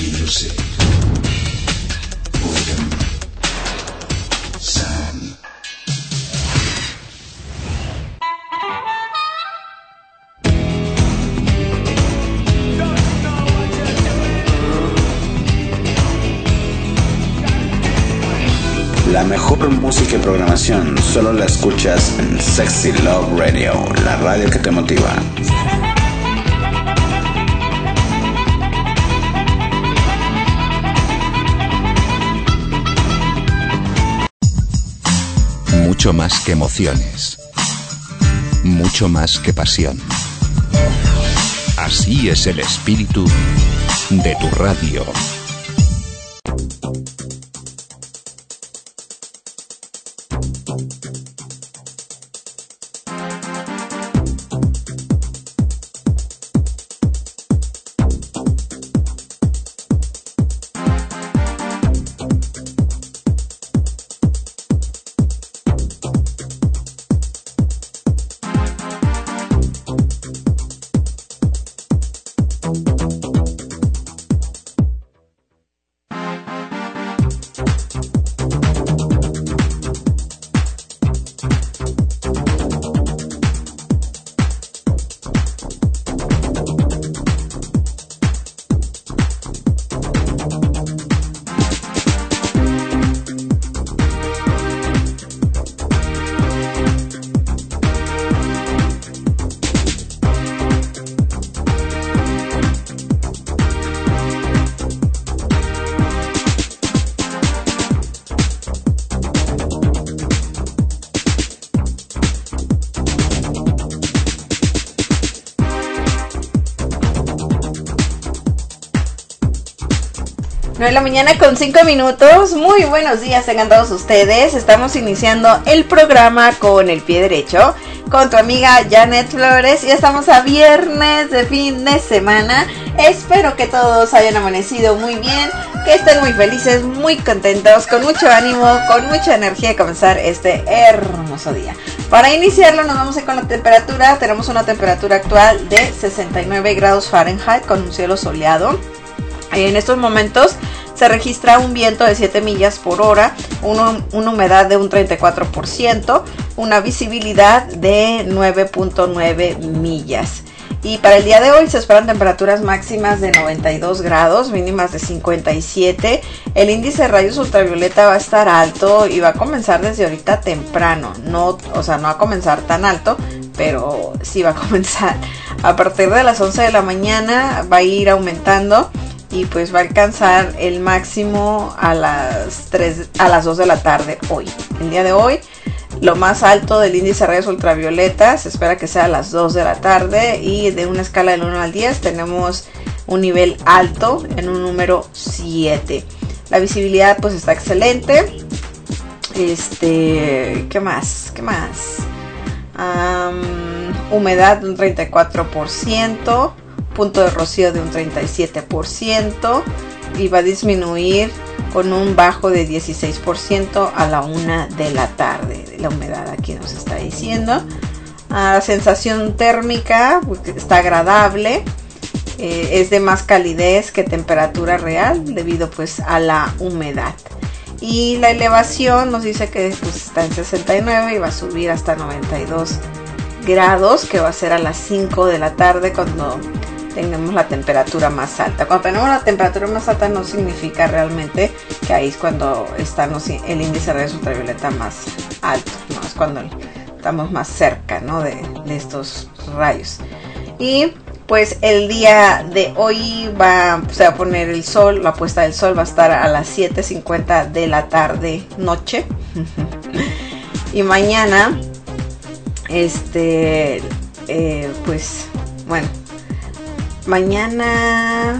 music, boredom, sound. La mejor música y programación solo la escuchas en Sexy Love Radio, la radio que te motiva. Mucho más que emociones, mucho más que pasión. Así es el espíritu de tu radio. De la mañana con 5 minutos. Muy buenos días tengan todos ustedes. Estamos iniciando el programa con el pie derecho con tu amiga Janet Flores y estamos a viernes de fin de semana. Espero que todos hayan amanecido muy bien, que estén muy felices, muy contentos, con mucho ánimo, con mucha energía de comenzar este hermoso día. Para iniciarlo nos vamos a ir con la temperatura. Tenemos una temperatura actual de 69 grados Fahrenheit con un cielo soleado. En estos momentos se registra un viento de 7 millas por hora, una humedad de un 34%, una visibilidad de 9.9 millas. Y para el día de hoy se esperan temperaturas máximas de 92 grados, mínimas de 57. El índice de rayos ultravioleta va a estar alto y va a comenzar desde ahorita temprano. No va a comenzar tan alto, pero sí va a comenzar. A partir de las 11 de la mañana va a ir aumentando. Y pues va a alcanzar el máximo a las 2 de la tarde hoy. El día de hoy, lo más alto del índice de rayos ultravioleta se espera que sea a las 2 de la tarde. Y de una escala del 1 al 10 tenemos un nivel alto en un número 7. La visibilidad pues está excelente. ¿Qué más? Humedad un 34%. Punto de rocío de un 37% y va a disminuir con un bajo de 16% a la 1 de la tarde. La humedad aquí nos está diciendo. Sensación térmica está agradable, es de más calidez que temperatura real debido pues a la humedad. Y la elevación nos dice que pues, está en 69 y va a subir hasta 92 grados, que va a ser a las 5 de la tarde cuando tenemos la temperatura más alta. Cuando tenemos la temperatura más alta no significa realmente que ahí es cuando está el índice de rayos ultravioleta más alto, no es cuando estamos más cerca, ¿no? de estos rayos. Y pues el día de hoy se va a poner el sol, la puesta del sol va a estar a las 7:50 de la tarde noche. Y mañana mañana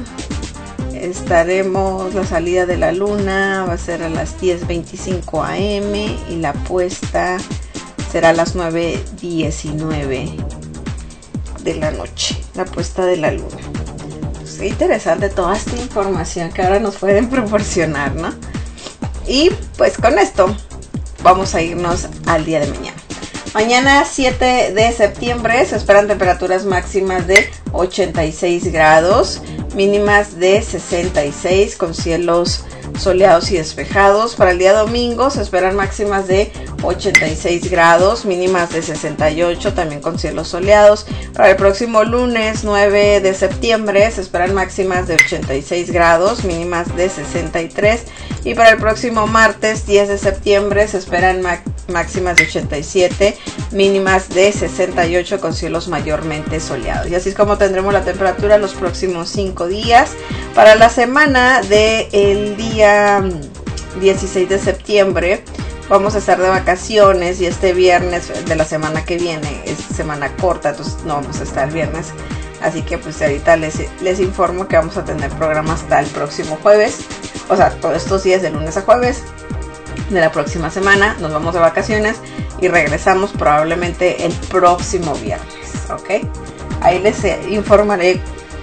la salida de la luna va a ser a las 10:25 am y la puesta será a las 9:19 de la noche, la puesta de la luna. Pues qué interesante toda esta información que ahora nos pueden proporcionar, ¿no? Y pues con esto vamos a irnos al día de mañana. Mañana 7 de septiembre se esperan temperaturas máximas de 86 grados, mínimas de 66 con cielos soleados y despejados. Para el día domingo se esperan máximas de 86 grados, mínimas de 68, también con cielos soleados. Para el próximo lunes 9 de septiembre se esperan máximas de 86 grados, mínimas de 63. Y para el próximo martes 10 de septiembre se esperan máximas de 87, mínimas de 68 con cielos mayormente soleados. Y así es como tendremos la temperatura los próximos 5 días. Para la semana del día 16 de septiembre vamos a estar de vacaciones, y este viernes de la semana que viene es semana corta, entonces no vamos a estar viernes. Así que pues ahorita les informo que vamos a tener programa hasta el próximo jueves. O sea, todos estos días de lunes a jueves de la próxima semana nos vamos de vacaciones y regresamos probablemente el próximo viernes, ¿ok? Ahí les informaré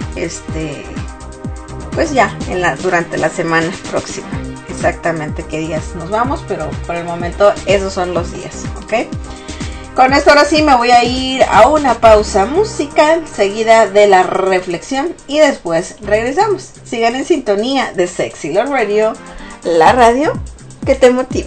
pues ya durante la semana próxima exactamente qué días nos vamos, pero por el momento esos son los días, ¿ok? Con esto ahora sí me voy a ir a una pausa musical seguida de la reflexión y después regresamos. Sigan en sintonía de Sexy Love Radio, la radio que te motiva.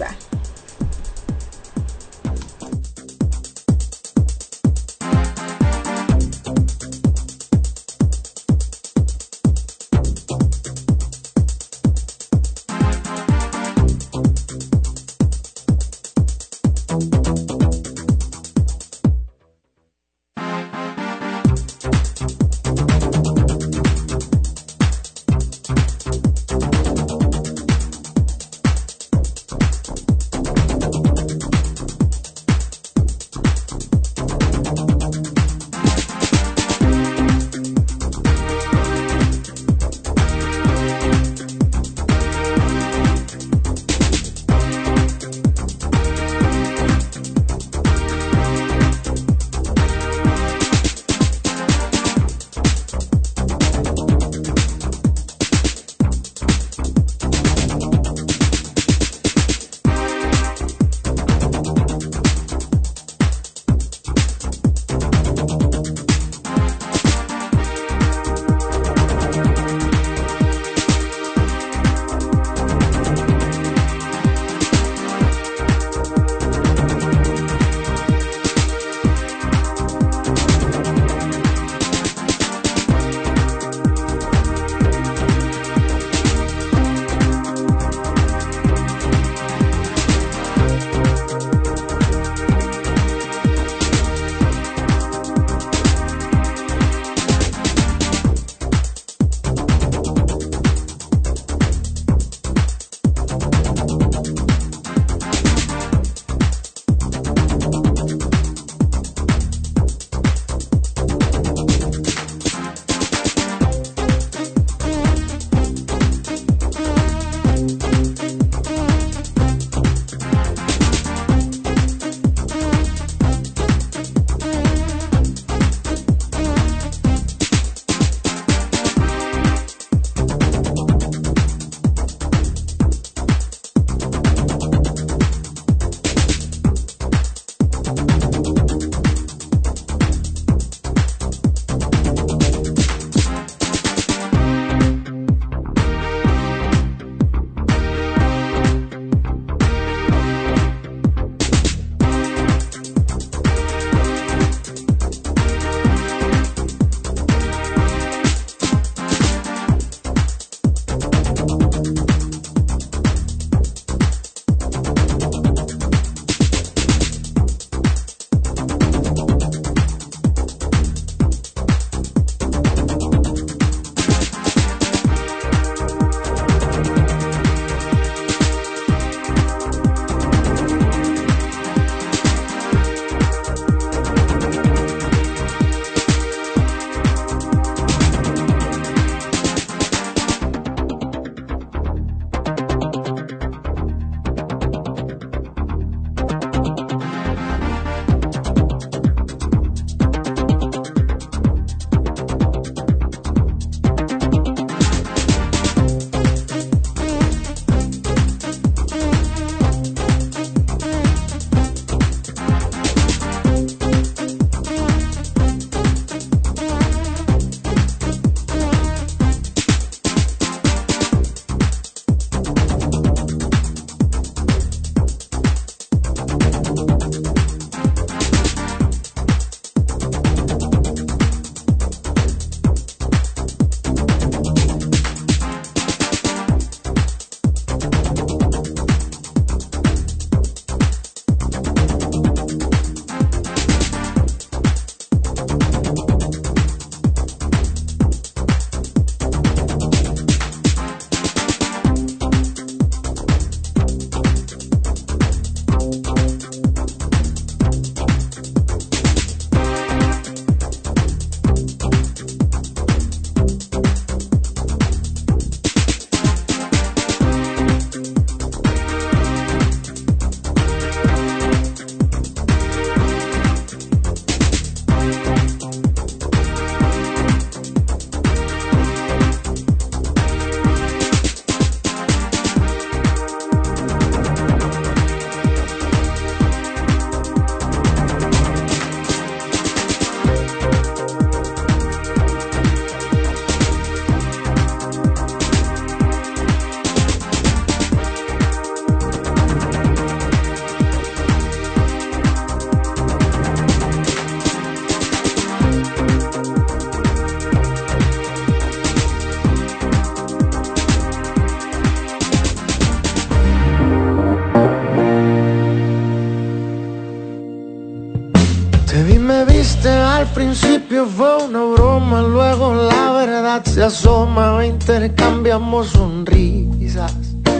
asoma, intercambiamos sonrisas.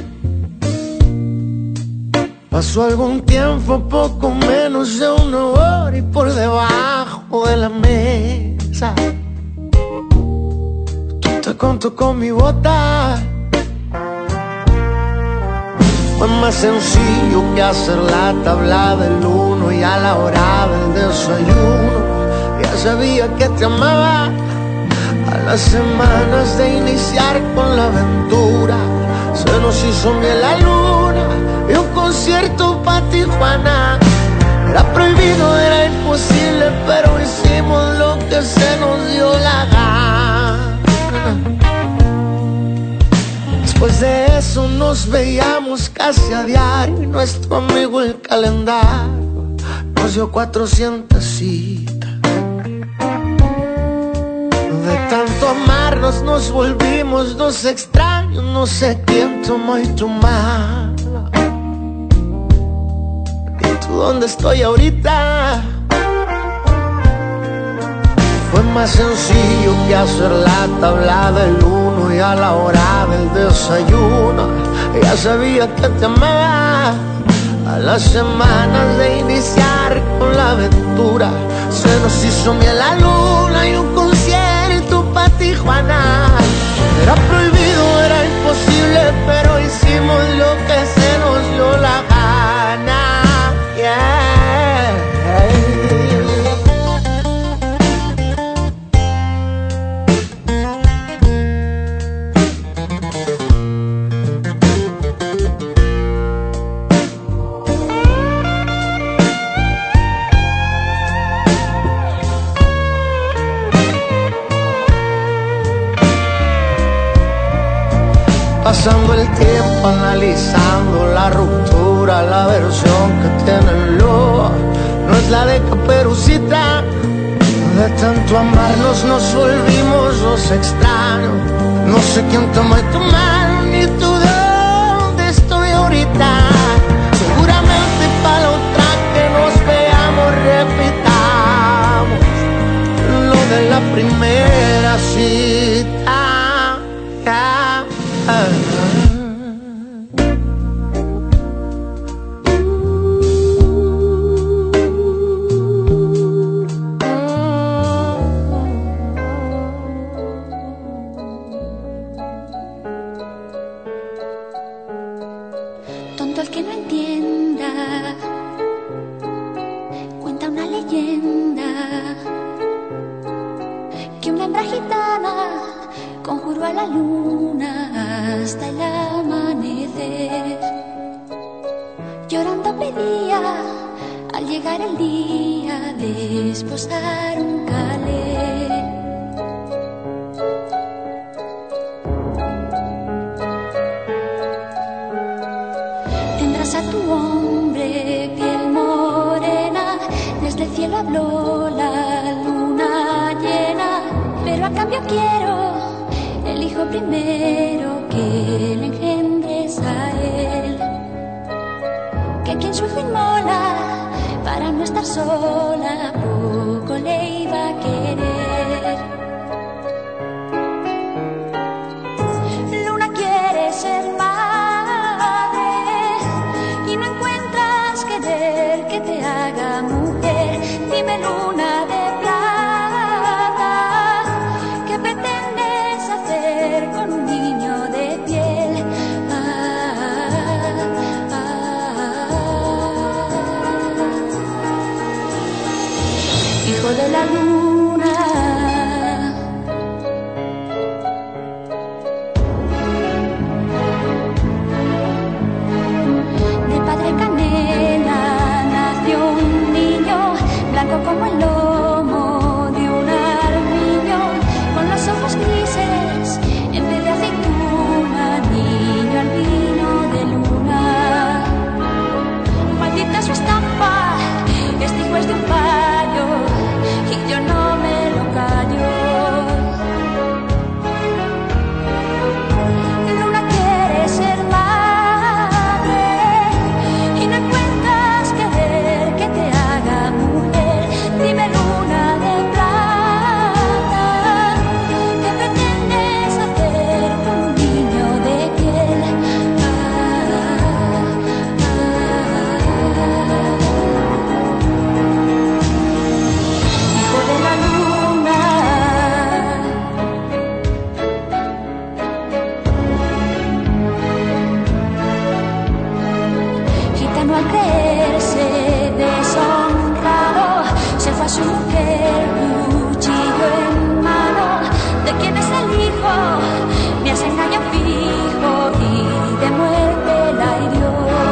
Pasó algún tiempo, poco menos de una hora, y por debajo de la mesa tú te contó con mi bota. Fue más sencillo que hacer la tabla del 1 y a la hora del desayuno ya sabía que te amaba. A las semanas de iniciar con la aventura se nos hizo miel la luna y un concierto pa' Tijuana. Era prohibido, era imposible, pero hicimos lo que se nos dio la gana. Después de eso nos veíamos casi a diario y nuestro amigo el calendario nos dio 400 citas. De tanto amarnos nos volvimos dos extraños, no sé quién tomó y tu mala. ¿Y tú dónde estoy ahorita? Fue más sencillo que hacer la tabla del 1 y a la hora del desayuno ya sabía que te amaba. A las semanas de iniciar con la aventura se nos hizo miel la luna y un concierto pa' Tijuana. Era prohibido, era imposible, pero hicimos lo que se nos dio la gana. Yeah. Pasando el tiempo analizando la ruptura, la versión que tiene el lobo no es la de Caperucita. De tanto amarnos nos volvimos dos extraños. No sé quién tomó tu mano ni tú dónde estoy ahorita. Seguramente para la otra que nos veamos repitamos lo de la primera cita. Tonto el que no entienda, cuenta una leyenda que una hembra gitana conjuró a la luna hasta el amanecer. Llorando pedía al llegar el día de esposar un calé. Tendrás a tu hombre piel morena, desde el cielo habló la luna llena, pero a cambio quiero el hijo primero que le engendres a él. Que quien su hijo inmola para no estar sola, poco le iba a querer. Luna quiere ser madre y no encuentras querer que te haga mujer. Dime, luna de plata, ¿qué pretendes hacer con un niño de piel? me hace engaño fijo y de muerte la hirió.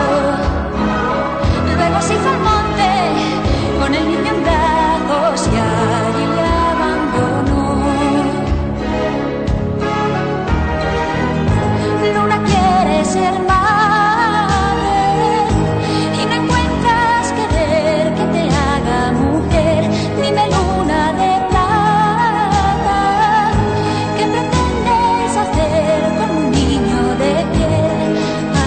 Luego se hizo al monte con el niño en brazos y allí le abandonó. Luna quiere ser madre y no encuentras querer que te haga mujer. Dime, luna de plata, ¿qué pretendes hacer con un niño de piel?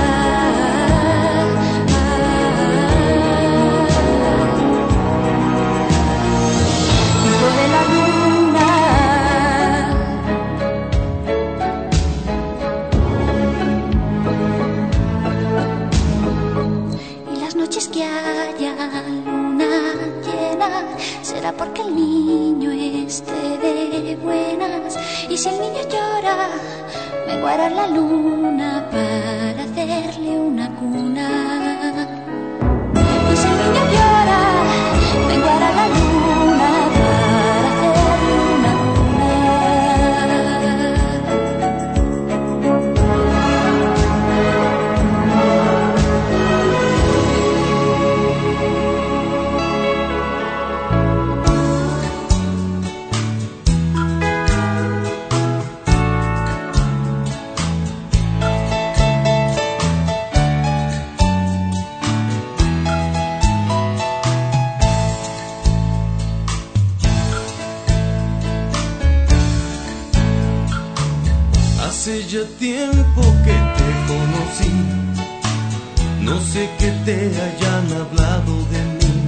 Hijo de la luna. Y las noches que haya luna llena será porque el niño esté de buenas. Y si el niño llora, me guarda la luna para hacerle una cuna. Y si el niño llora, me guarda la luna para hacerle una cuna. Hace ya tiempo que te conocí, no sé que te hayan hablado de mí,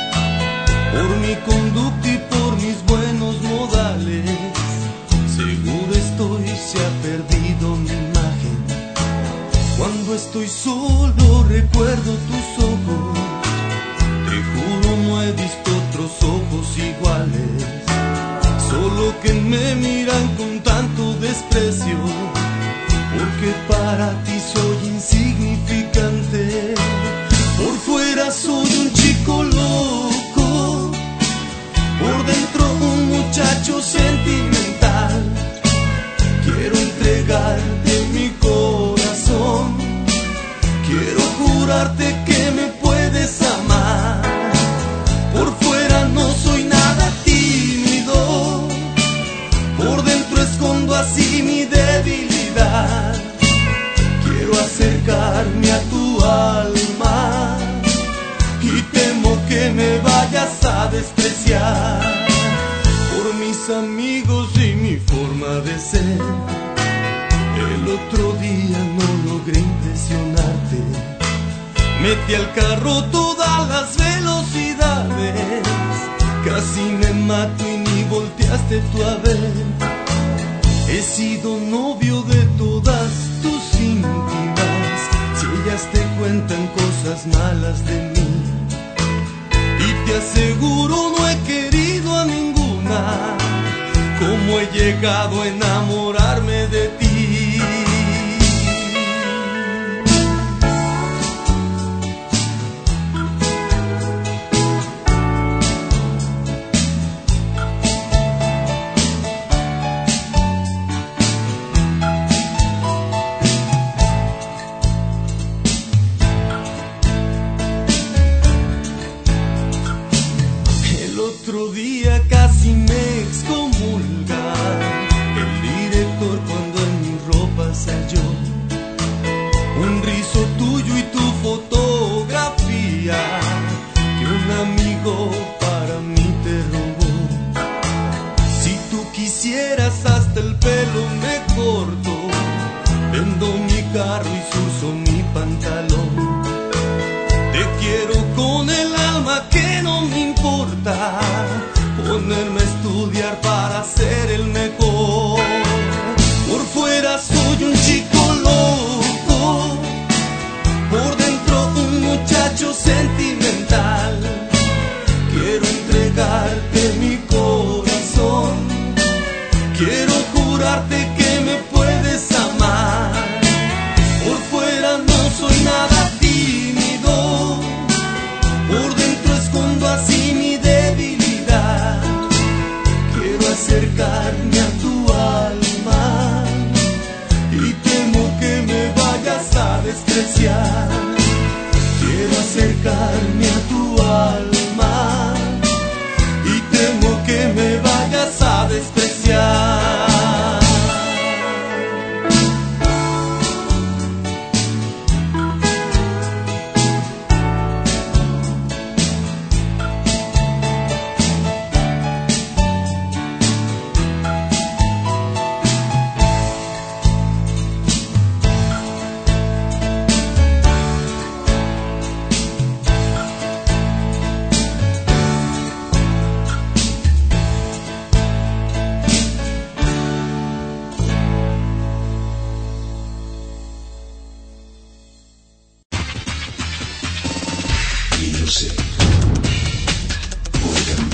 por mi conducta y por mis buenos modales. Seguro estoy, se ha perdido mi imagen. Cuando estoy solo recuerdo tus ojos, te juro no he visto otros ojos iguales. Solo que me miran con tanto desprecio, porque para ti soy insignificante. Por fuera soy un chico loco, por dentro un muchacho sentimental. Quiero entregarte mi corazón, quiero jurarte que me puedes amar. Por fuera no soy nada tímido, por dentro escondo así mi debilidad. Quiero acercarme a tu alma y temo que me vayas a despreciar por mis amigos y mi forma de ser. El otro día no logré impresionarte, metí al carro todas las velocidades, casi me mato y ni volteaste tú a ver. He sido novio de todas tus íntimas, si ellas te cuentan cosas malas de mí. Y te aseguro no he querido a ninguna, como he llegado a enamorarme de ti. Otro día casi me excomulga el director cuando en mi ropa se halló un rizo tuyo y tu fotografía que un amigo para mí te robó. Si tú quisieras hasta el pelo me corto, vendo mi carro y surzo mi pantalón. Te quiero con el alma que no me importa ponerme a estudiar para ser el mejor. Por fuera soy un chico loco, por dentro un muchacho sentimental. Quiero entregarte mi corazón, quiero jurarte que me puedes amar. Music. Rhythm.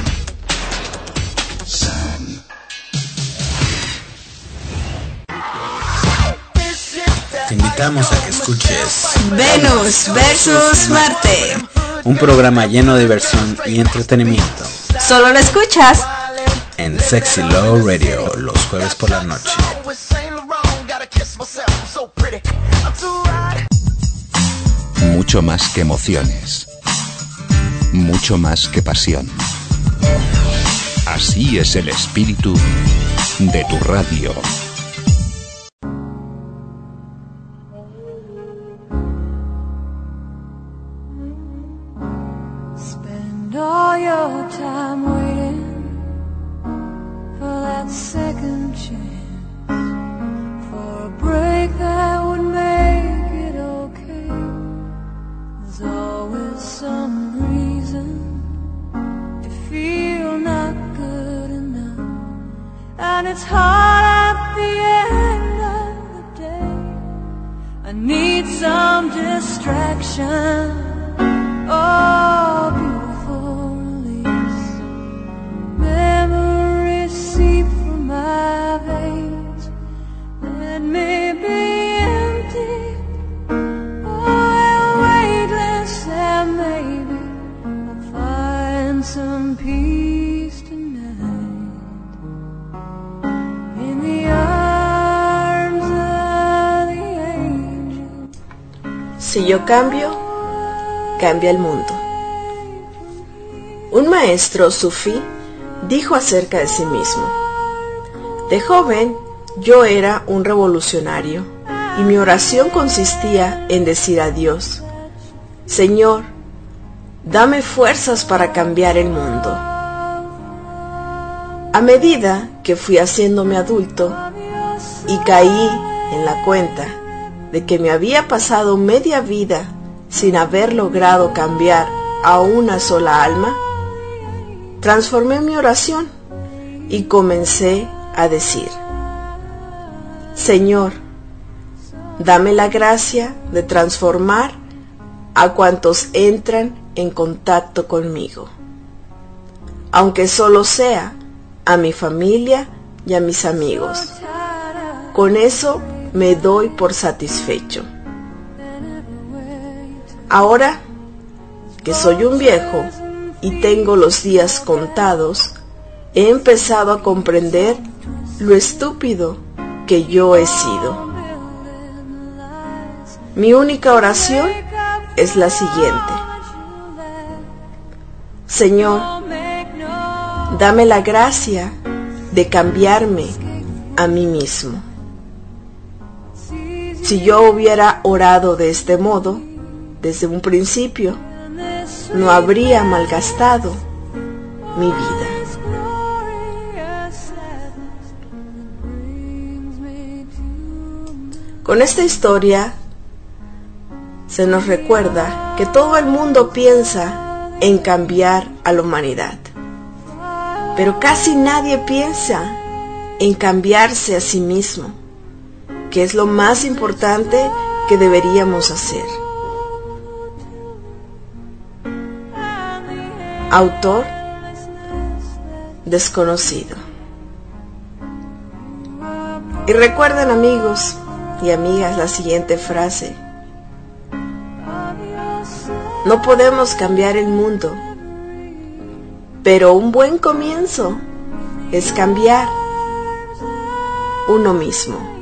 Sound. Te invitamos a que escuches Venus versus Marte. un programa lleno de diversión y entretenimiento Solo lo escuchas en Sexy Love Radio los jueves por la noche. Mucho más que emociones. Mucho más que pasión. Así es el espíritu de tu radio. Spend all your time waiting for that second chance, for a break that would make it okay. There's always some reason to feel not good enough, and it's hard at the end of the day. I need some distraction. Oh, beautiful release. Memories seep from my veins. Let me be empty. Oh, weightless, and maybe I'll find some peace tonight in the arms of the angel. Si yo cambio, cambia el mundo. Un maestro sufí dijo acerca de sí mismo: de joven yo era un revolucionario y mi oración consistía en decir a Dios: Señor, dame fuerzas para cambiar el mundo. A medida que fui haciéndome adulto y caí en la cuenta de que me había pasado media vida sin haber logrado cambiar a una sola alma, transformé mi oración y comencé a decir: Señor, dame la gracia de transformar a cuantos entran en contacto conmigo, aunque solo sea a mi familia y a mis amigos. Con eso me doy por satisfecho. Ahora que soy un viejo y tengo los días contados, he empezado a comprender lo estúpido que yo he sido. Mi única oración es la siguiente: Señor, dame la gracia de cambiarme a mí mismo. Si yo hubiera orado de este modo desde un principio, no habría malgastado mi vida. Con esta historia se nos recuerda que todo el mundo piensa en cambiar a la humanidad, pero casi nadie piensa en cambiarse a sí mismo, que es lo más importante que deberíamos hacer. Autor desconocido. Y recuerden, amigos y amigas, la siguiente frase: no podemos cambiar el mundo, pero un buen comienzo es cambiar uno mismo.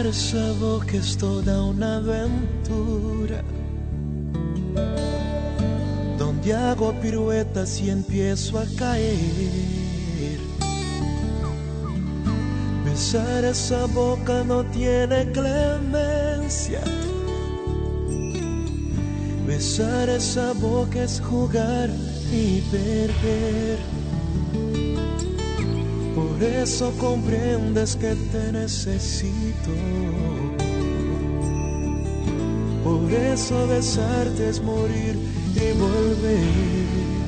Besar esa boca es toda una aventura, donde hago piruetas y empiezo a caer. Besar esa boca no tiene clemencia. Besar esa boca es jugar y perder. Por eso comprendes que te necesito. Por eso besarte es morir y volver.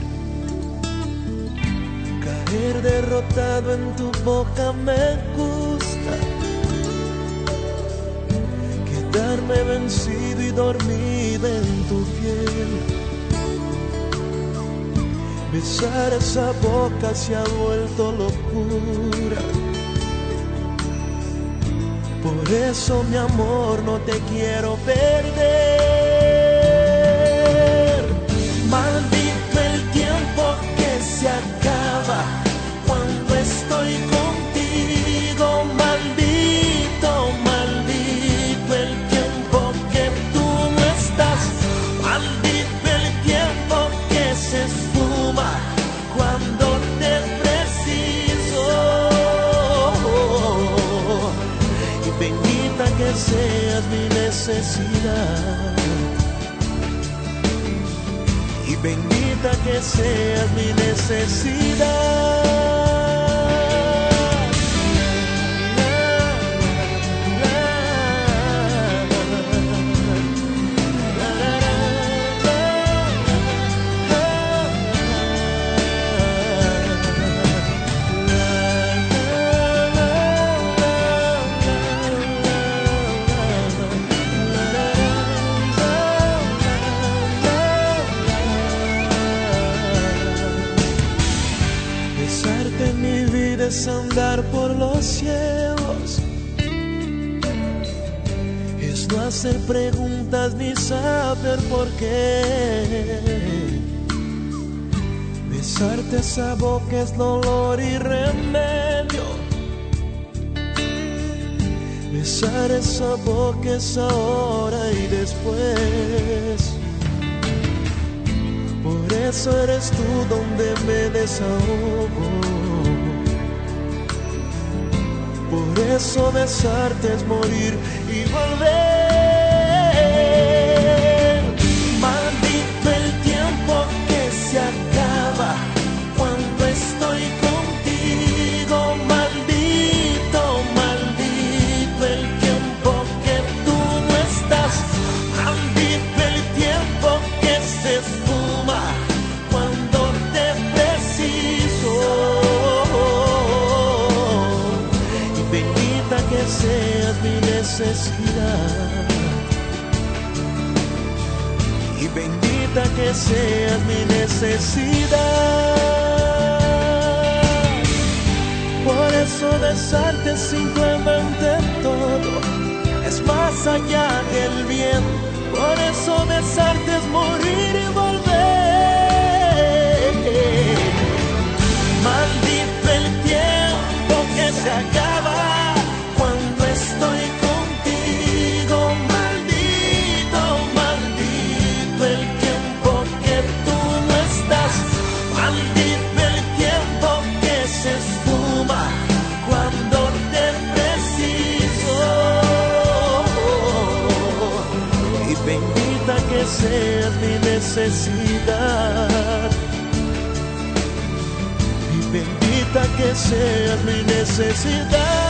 Caer derrotado en tu boca me gusta. Quedarme vencido y dormido en tu piel. Besar esa boca se ha vuelto locura. Por eso, mi amor, no te quiero perder. Maldito el tiempo que se acaba cuando estoy contigo. Maldito, maldito el tiempo que tú no estás. Maldito el tiempo que se esfuma cuando te preciso. Y bendita que seas mi necesidad. Y bendita que seas mi necesidad. Es andar por los cielos, es no hacer preguntas ni saber por qué. Besarte esa boca es dolor y remedio. Besar esa boca es ahora y después. Por eso eres tú donde me desahogo. Por eso besarte es morir y volver. Maldito el tiempo que se acaba cuando estoy contigo. Maldito, maldito el tiempo que tú no estás. Maldito el tiempo que se esfuma cuando te preciso. Que seas mi necesidad. Y bendita que seas mi necesidad. Por eso besarte es simplemente todo, es más allá del bien. Por eso besarte es morir y volver. Maldito el tiempo que se acaba cuando estoy contigo. Maldito, maldito el tiempo que tú no estás. Maldito el tiempo que se esfuma cuando te preciso. Y bendita que seas mi necesidad. Y bendita que seas mi necesidad.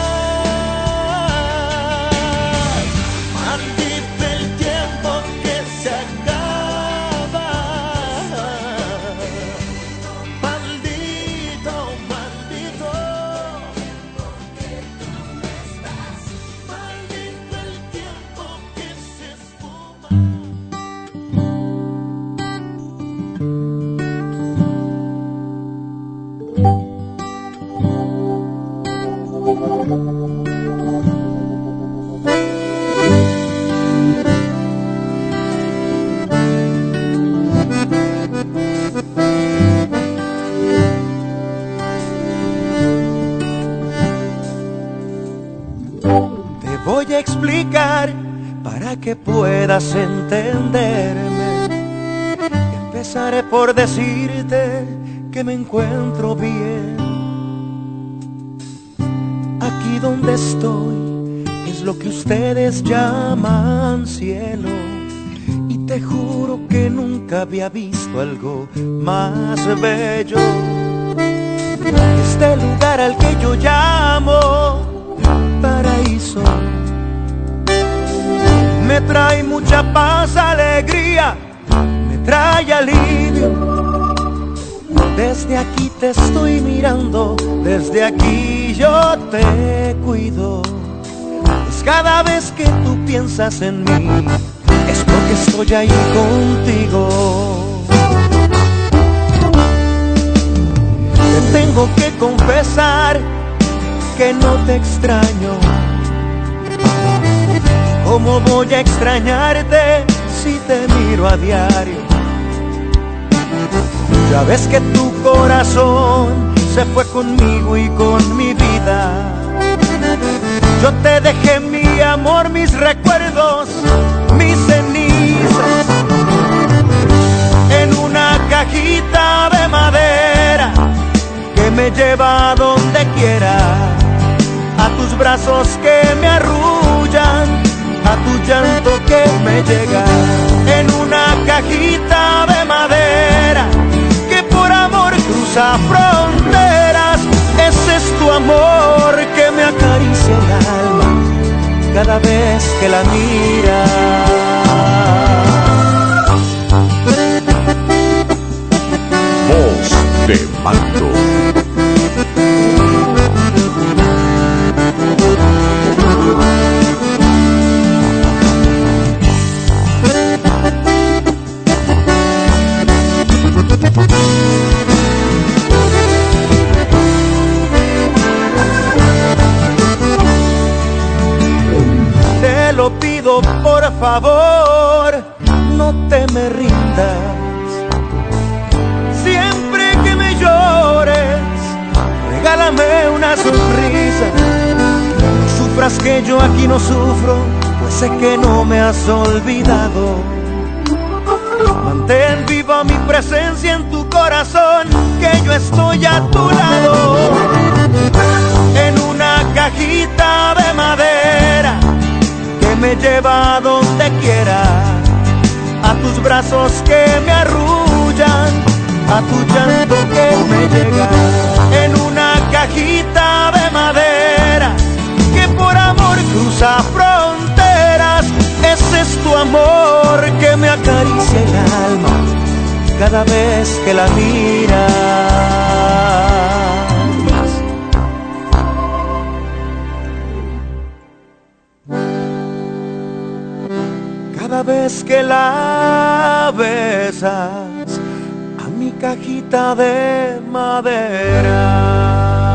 para que puedas entenderme. Empezaré por decirte que me encuentro bien. Aquí donde estoy es lo que ustedes llaman cielo, y te juro que nunca había visto algo más bello. Este lugar al que yo llamo paraíso me trae mucha paz, alegría, me trae alivio. Desde aquí te estoy mirando, desde aquí yo te cuido. Pues cada vez que tú piensas en mí, es porque estoy ahí contigo. Te tengo que confesar que no te extraño. ¿Cómo voy a extrañarte si te miro a diario? Ya ves que tu corazón se fue conmigo y con mi vida. Yo te dejé mi amor, mis recuerdos, mis cenizas en una cajita de madera que me lleva a donde quiera, a tus brazos que me arrullan, a tu llanto que me llega. En una cajita de madera que por amor cruza fronteras. Ese es tu amor que me acaricia el alma cada vez que la miras. Voz de Mando. Te lo pido por favor, no te me rindas. Siempre que me llores, regálame una sonrisa. No sufras que yo aquí no sufro, pues sé que no me has olvidado. Mantén viva mi presencia en tu corazón, que yo estoy a tu lado. En una cajita de madera que me lleva a donde quiera, a tus brazos que me arrullan, a tu llanto que me llega. En una cajita de madera que por amor cruza fronteras. Ese es tu amor que me acaricia el alma cada vez que la miras. Cada vez que la besas, a mi cajita de madera.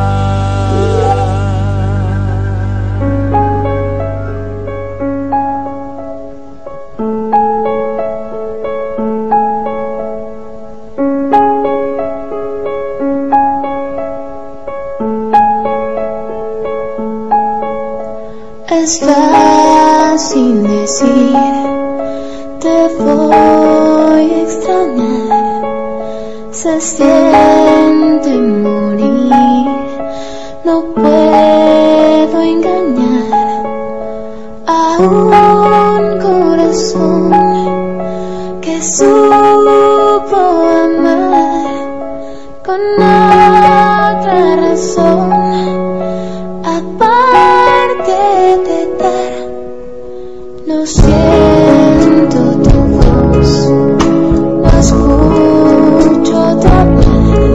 Es fácil decir, te voy a extrañar. Se siente morir, no puedo engañar a un corazón que supo amar con otra razón. No siento tu voz, no escucho tu hablar,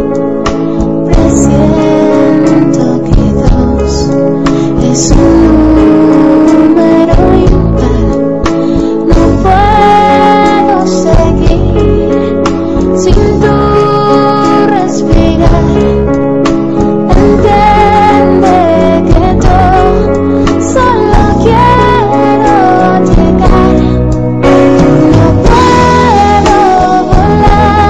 presiento que dos es un número impar. No puedo seguir sin tu respirar. Entiende que todo solo quiero llegar. No puedo volar.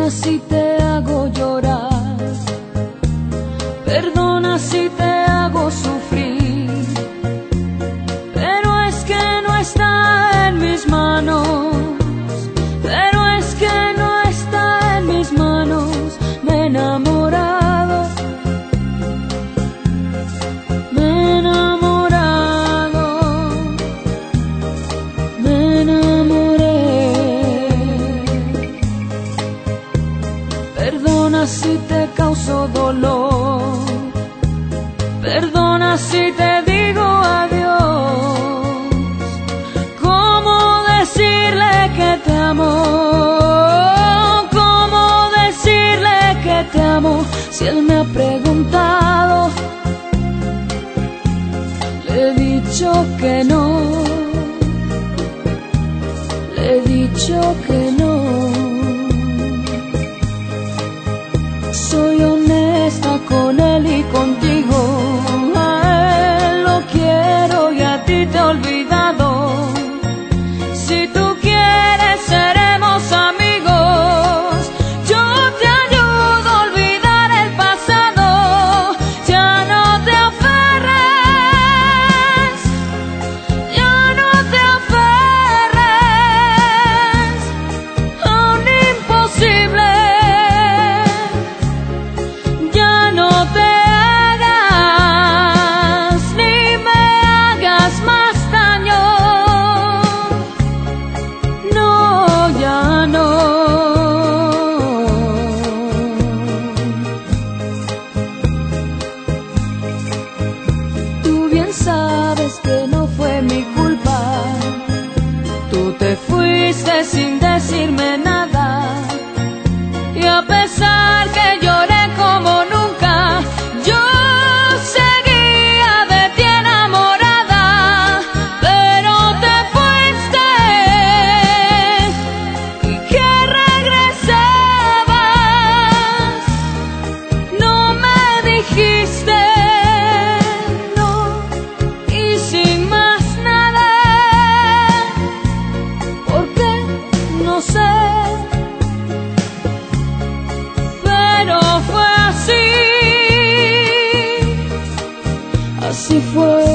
Perdona si te hago llorar, perdona si te hago sufrir, pero es que no está en mis manos, pero es que no está en mis manos. Me he enamorado, me he enamorado, me enamoré. Perdona si te causo dolor, perdona si te digo adiós. ¿Cómo decirle que te amo? ¿Cómo decirle que te amo? Si él me ha preguntado, le he dicho que no, le he dicho que no. Soy honesta con él y contigo, a él lo quiero y a ti te he olvidado. Si tú quieres seremos amigos, yo te ayudo a olvidar el pasado. Ya no te aferres, ya no te aferres a un imposible. Ya no te hagas ni me hagas más daño. No, ya no. Tú bien sabes que no fue mi culpa. Tú te fuiste sin decirme nada. Y a pesar que lloré como nunca, yo seguía de ti enamorada. Pero te fuiste y que regresabas. No me dijiste no y sin más nada. ¿Por qué? No sé. Pero fue así, así fue.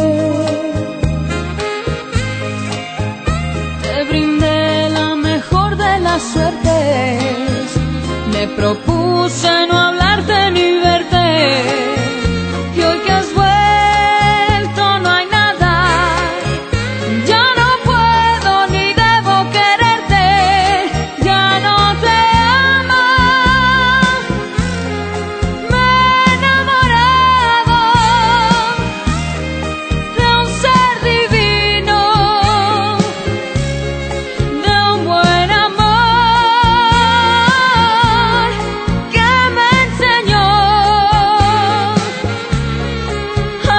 Te brindé la mejor de las suertes, me propuse no hablarte ni verte. Y hoy que has vuelto no hay nada, ya no puedo ni debo quererte. Ya no te amo, me he enamorado de un ser divino, de un buen amor que me enseñó a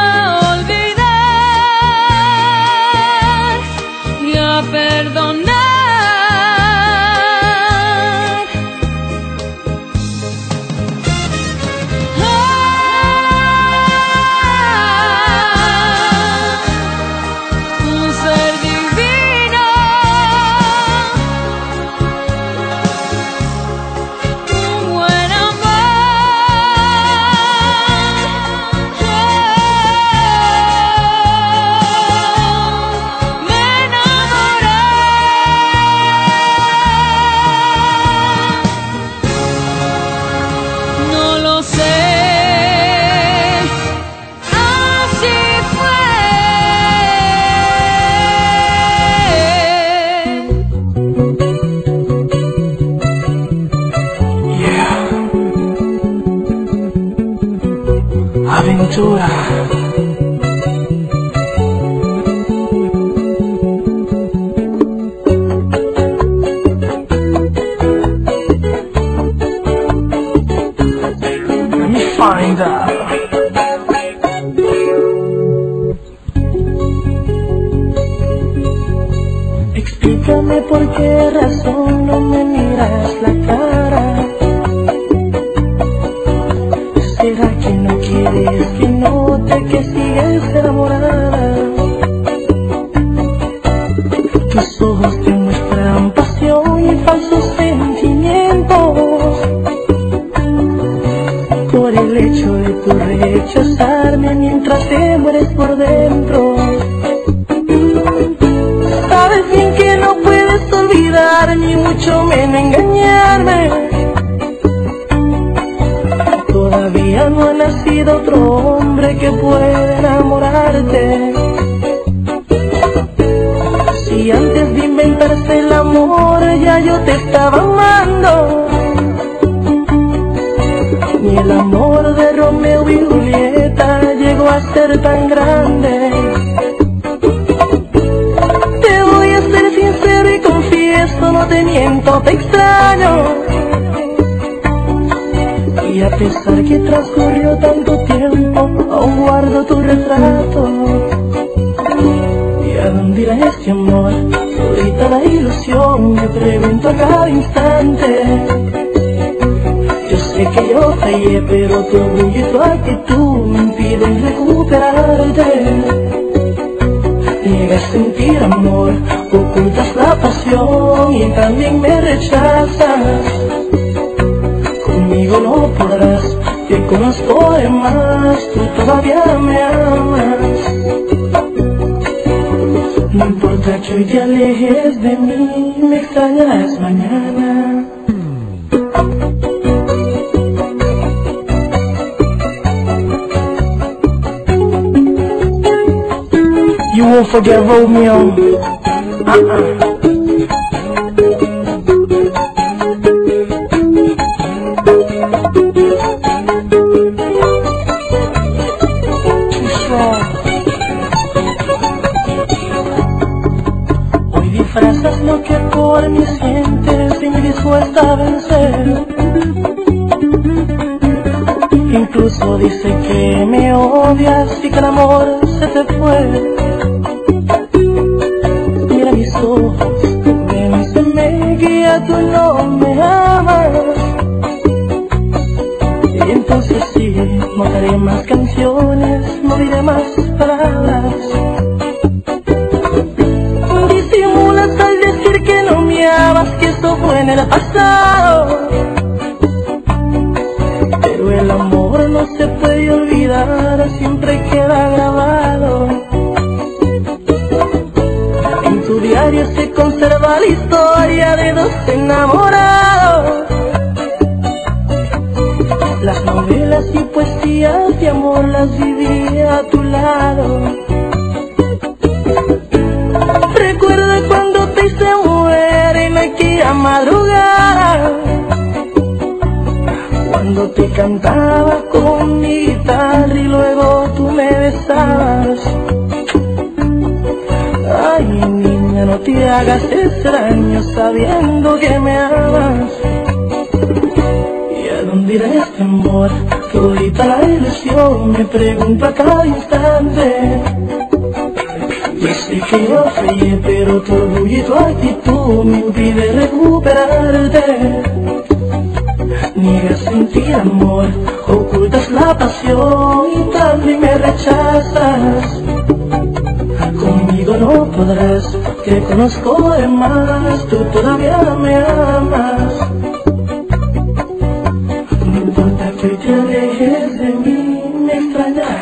olvidar y a perdonar. Un ser divino, un buen amor. Me enamoré. No lo sé, así fue. Aventura. Let me find out. Explícame por qué razón no me miras la cara. ¿Será que no quieres que note que sigues enamorada? Tus ojos te muestran pasión y falsos sentimientos. rechazarme mientras te mueres por dentro. Sabes bien que no puedes olvidar, ni mucho menos engañarme. Todavía no ha nacido otro hombre que pueda enamorarte. Si antes de inventarse el amor ya yo te estaba amando, ni el amor de Romeo y Julieta llegó a ser tan grande. Te voy a ser sincero y confieso, no te miento, te extraño. Y a pesar que transcurrió tanto tiempo, aún guardo tu retrato. ¿Y a dónde irá este amor? Ahorita la ilusión, me pregunto a cada instante. Yo sé que yo fallé, pero tu orgullo y tu actitud me impiden recuperarte. Niegas sentir amor, ocultas la pasión y también me rechazas. Conmigo no podrás, te conozco de más, tú todavía me amas. No importa que hoy te alejes de mí, me extrañarás mañana. You won't forget Romeo. Hoy disfrazas lo que por mí sientes y me dispuesta a vencer. Incluso dice que me odias y que el amor se te fue. Mira mis ojos, ven y se me guía, tú no me amas. Y entonces sí, no haré más canciones, no diré más palabras. Disimulas al decir que no me amas, que eso fue en el pasado. Pero el amor no se puede olvidar, siempre queda grabado. En tu diario se conserva la historia de dos enamorados. Las novelas y poesías de amor las viví a tu lado. Recuerda cuando te hice mujer en aquella madrugada, cuando te cantaba con mi guitarra y luego tú me besabas. Ay, niña, no te hagas extraño sabiendo que me amas. ¿Y a dónde irá este amor? Que ahorita la ilusión me pregunto a cada instante. Yo sé que yo fallé, pero tu orgullo y tu actitud me impide recuperarte. Niegas sentir amor, ocultas la pasión y también me rechazas. Conmigo no podrás, te conozco de más, tú todavía me amas. No importa que te alejes de mí, me extrañas.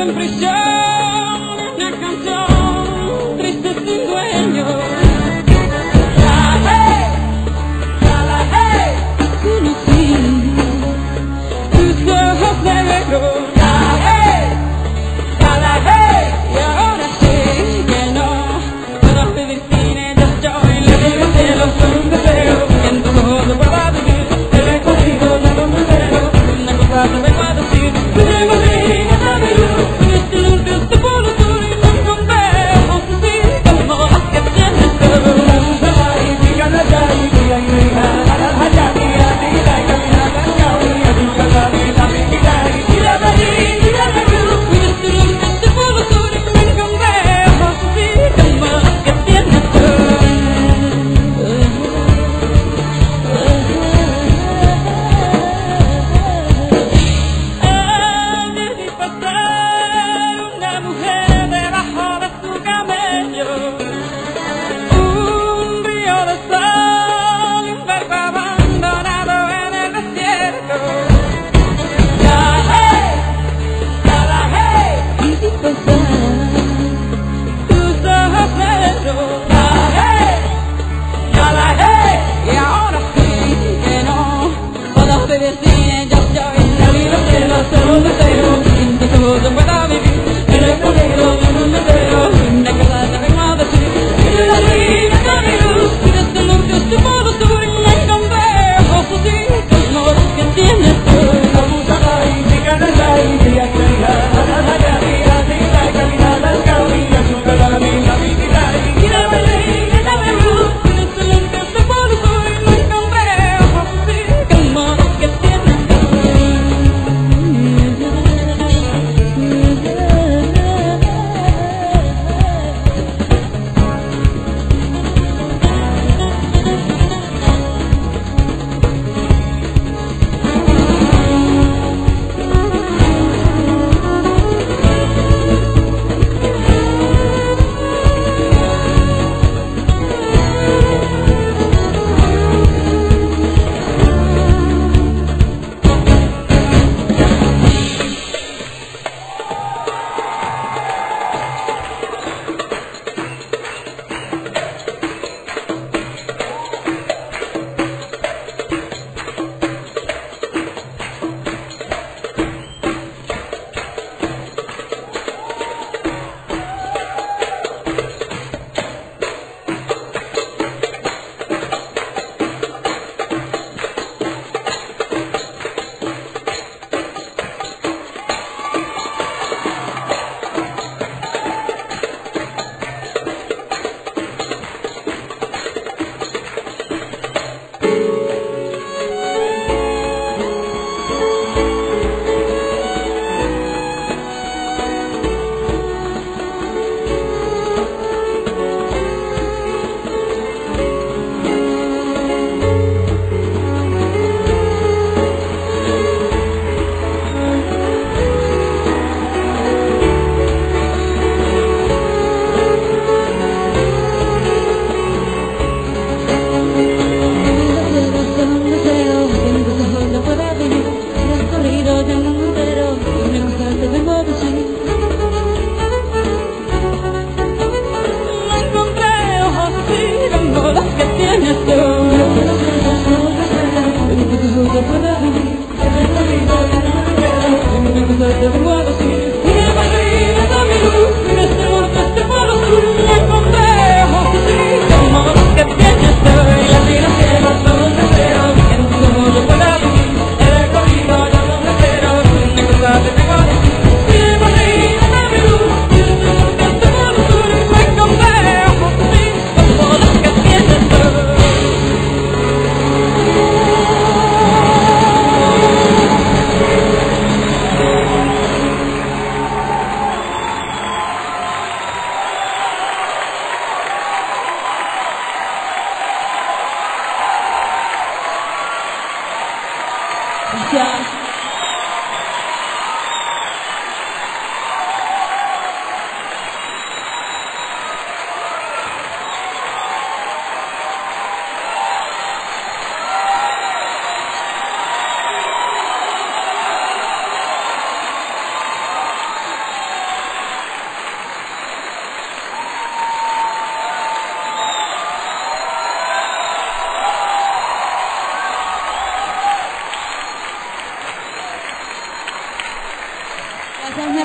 en prisión, una canción triste sin dueño. Conocí tus ojos de negro. Y ahora sé que no puedo vivir sin ellos. Yo y le digo al cielo, soy un deseo. Y en tus ojos no puedo vivir. El recorrido de un deseo. Una cosa te vengo a decir. Tengo líneas a mi luz. Y este lugar este polo sur. Y no encontré ojos así como las que tienes tú.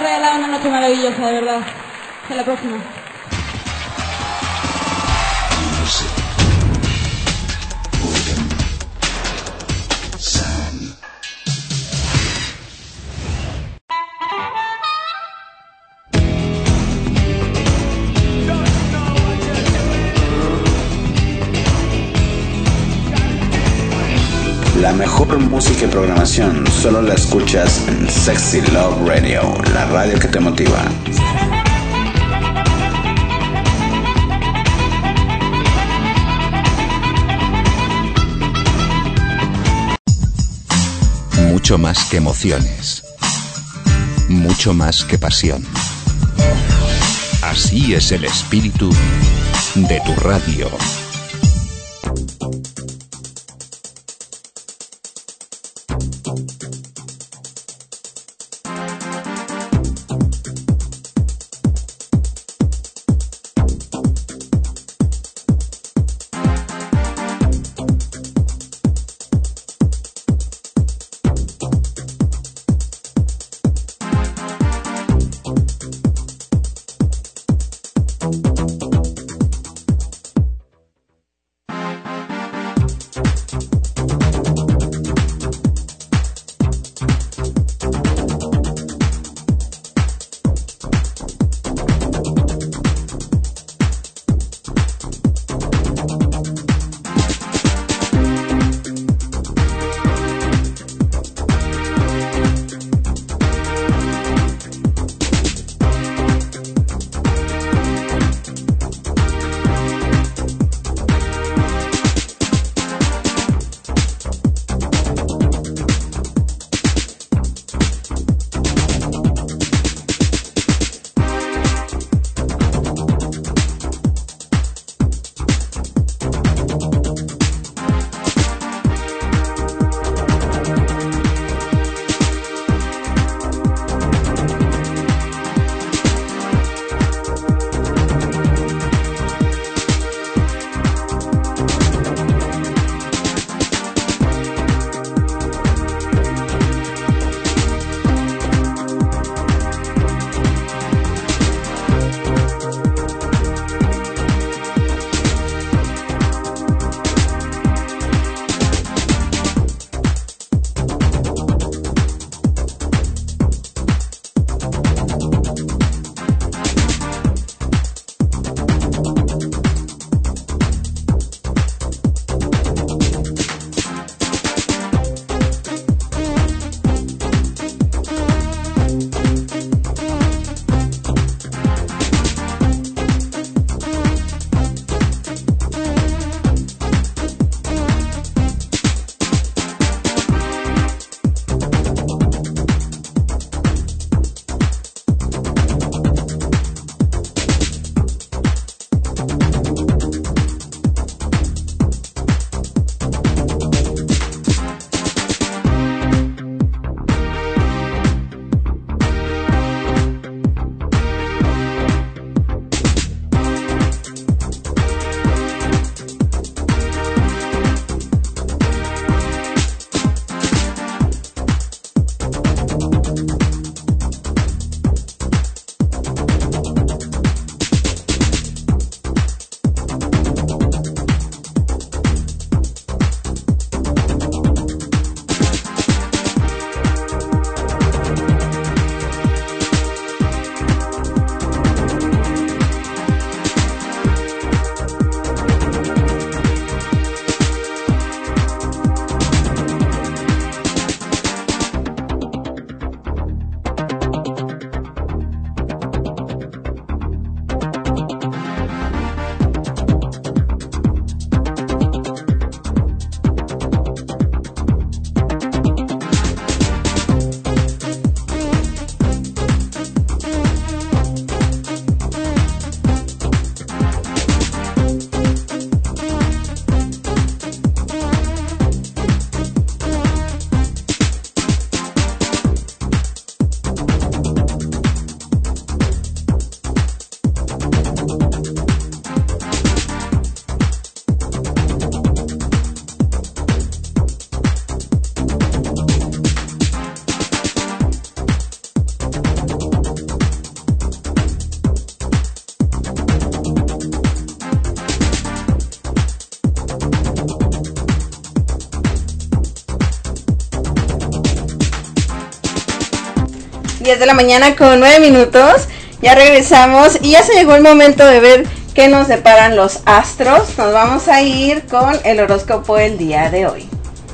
regalado una noche maravillosa, de verdad. Hasta la próxima. La mejor música y programación solo la escuchas en Sexy Love Radio, la radio que te motiva. Mucho más que emociones. Mucho más que pasión. Así es el espíritu de tu radio. 10 de la mañana con 9 minutos. Ya regresamos y ya se llegó el momento de ver qué nos deparan los astros. Nos vamos a ir con el horóscopo del día de hoy.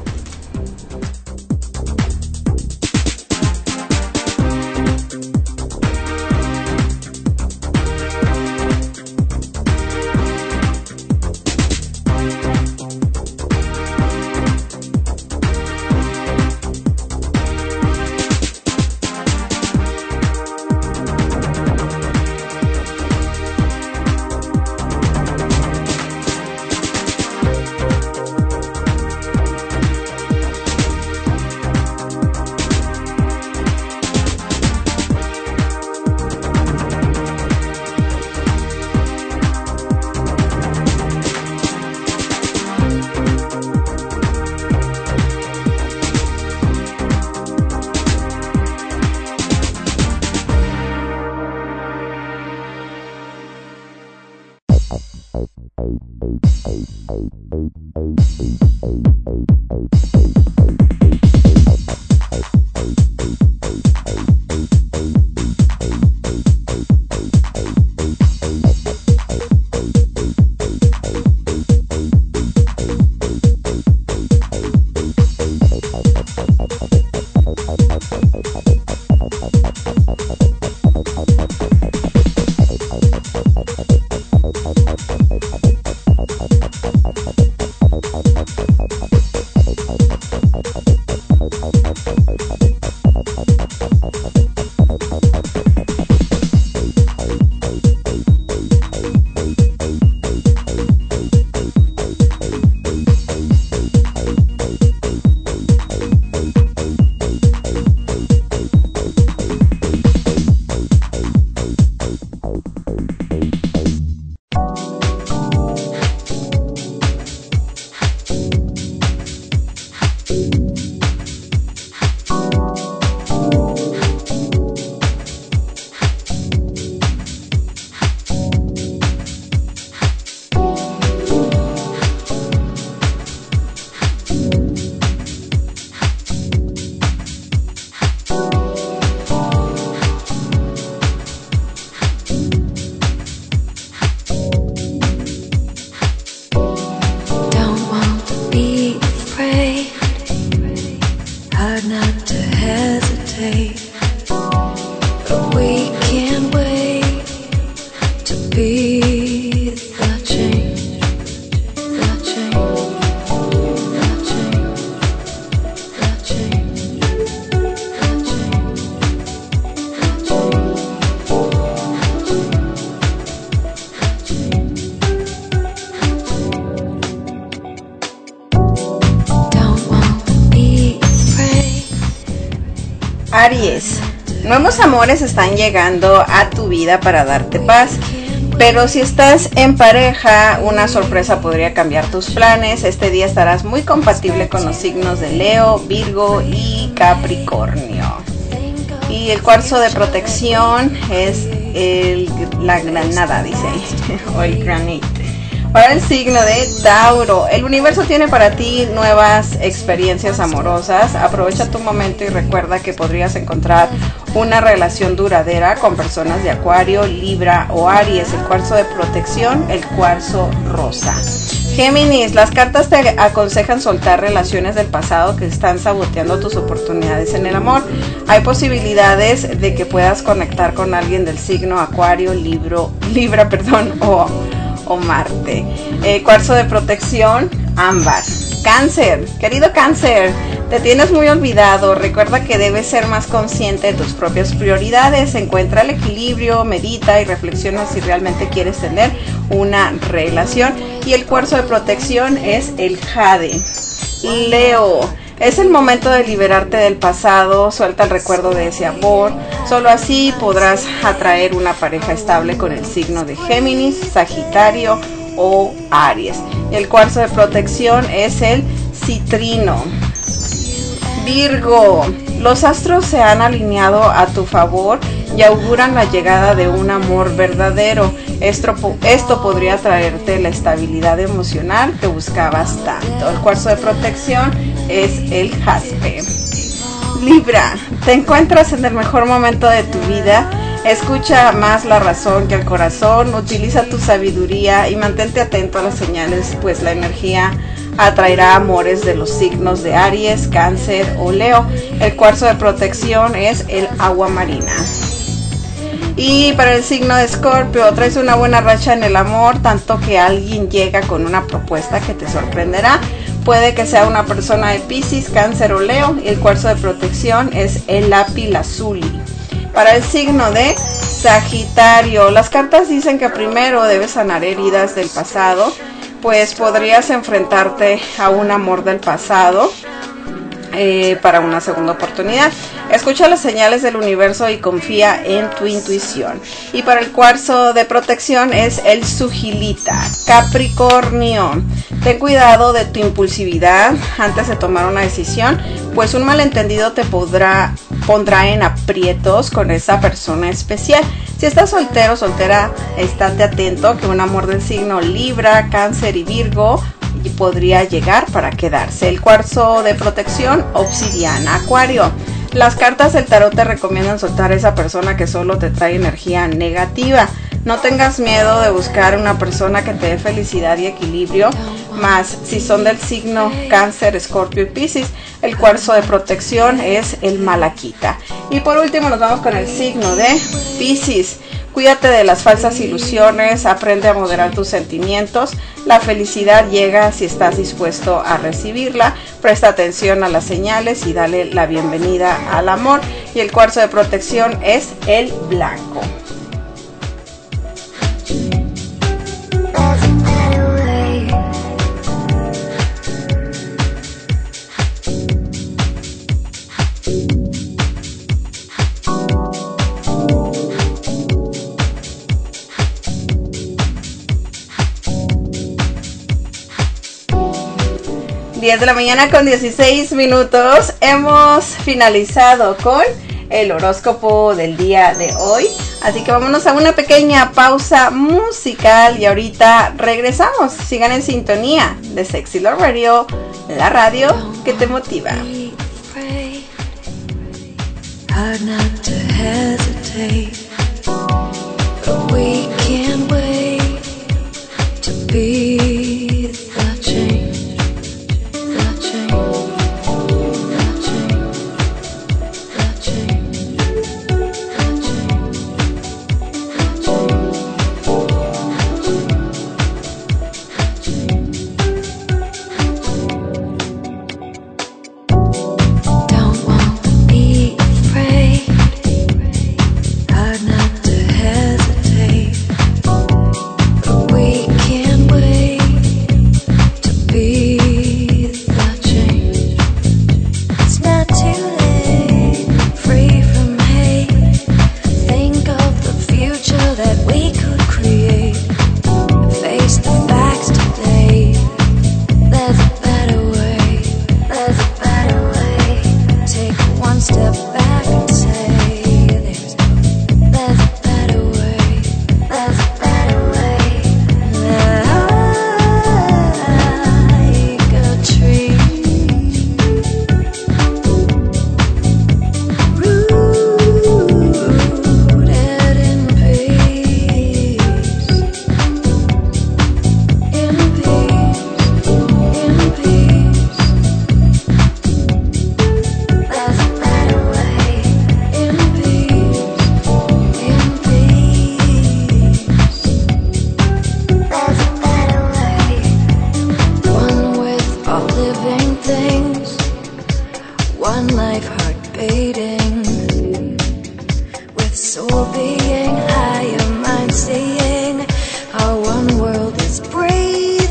Aries, nuevos amores están llegando a tu vida para darte paz, pero si estás en pareja, una sorpresa podría cambiar tus planes. Este día estarás muy compatible con los signos de Leo, Virgo y Capricornio. Y el cuarzo de protección es la granada, dice, o el granite. Para el signo de Tauro, el universo tiene para ti nuevas experiencias amorosas. Aprovecha tu momento y recuerda que podrías encontrar una relación duradera con personas de Acuario, Libra o Aries. El cuarzo de protección, el cuarzo rosa. Géminis, las cartas te aconsejan soltar relaciones del pasado que están saboteando tus oportunidades en el amor. Hay posibilidades de que puedas conectar con alguien del signo Acuario, Libra, o Marte. Cuarzo de protección, ámbar. Cáncer, querido Cáncer, te tienes muy olvidado. Recuerda que debes ser más consciente de tus propias prioridades. Encuentra el equilibrio, medita y reflexiona si realmente quieres tener una relación. Y el cuarzo de protección es el jade. Leo, es el momento de liberarte del pasado. Suelta el recuerdo de ese amor. Solo así podrás atraer una pareja estable con el signo de Géminis, Sagitario o Aries. El cuarzo de protección es el citrino. Virgo, los astros se han alineado a tu favor y auguran la llegada de un amor verdadero. Esto podría traerte la estabilidad emocional que buscabas tanto. El cuarzo de protección es el jaspe. Libra, te encuentras en el mejor momento de tu vida. Escucha más la razón que el corazón, utiliza tu sabiduría y mantente atento a las señales, pues la energía atraerá amores de los signos de Aries, Cáncer o Leo. El cuarzo de protección es el agua marina. Y para el signo de Escorpio, traes una buena racha en el amor, tanto que alguien llega con una propuesta que te sorprenderá. Puede que sea una persona de Piscis, Cáncer o Leo. Y el cuarzo de protección es el lápiz-lazuli. Para el signo de Sagitario, las cartas dicen que primero debes sanar heridas del pasado, pues podrías enfrentarte a un amor del pasado para una segunda oportunidad. Escucha las señales del universo y confía en tu intuición. Y para el cuarzo de protección es el sugilita. Capricornio, ten cuidado de tu impulsividad antes de tomar una decisión, pues un malentendido te pondrá en aprietos con esa persona especial. Si estás soltero o soltera, estate atento que un amor del signo Libra, Cáncer y Virgo podría llegar para quedarse. El cuarzo de protección, obsidiana. Acuario, las cartas del tarot te recomiendan soltar a esa persona que solo te trae energía negativa. No tengas miedo de buscar una persona que te dé felicidad y equilibrio, más si son del signo Cáncer, Escorpio y Piscis, el cuarzo de protección es el malaquita. Y por último nos vamos con el signo de Piscis. Cuídate de las falsas ilusiones, aprende a moderar tus sentimientos. La felicidad llega si estás dispuesto a recibirla. Presta atención a las señales y dale la bienvenida al amor. Y el cuarzo de protección es el blanco. 10 de la mañana con 16 minutos. Hemos finalizado con el horóscopo del día de hoy. Así que vámonos a una pequeña pausa musical y ahorita regresamos. Sigan en sintonía de Sexy Love Radio, la radio que te motiva. Hard not to hesitate, but we can't wait to be the change, the change, the change, the change, the change, don't want to be afraid. Hard not to hesitate, but we can't wait to be the change. It's not too late, free from hate. Think of the future that we could create. Face the facts today. There's a better way. There's a better way. Take one step back and say there's a better way. There's a better way. Like a tree rooted in peace, in peace, in peace. There's a better way, in peace, in peace. There's a better way. One with all living things, one life heart beating, with soul being higher, mind seeing, our one world is breathing.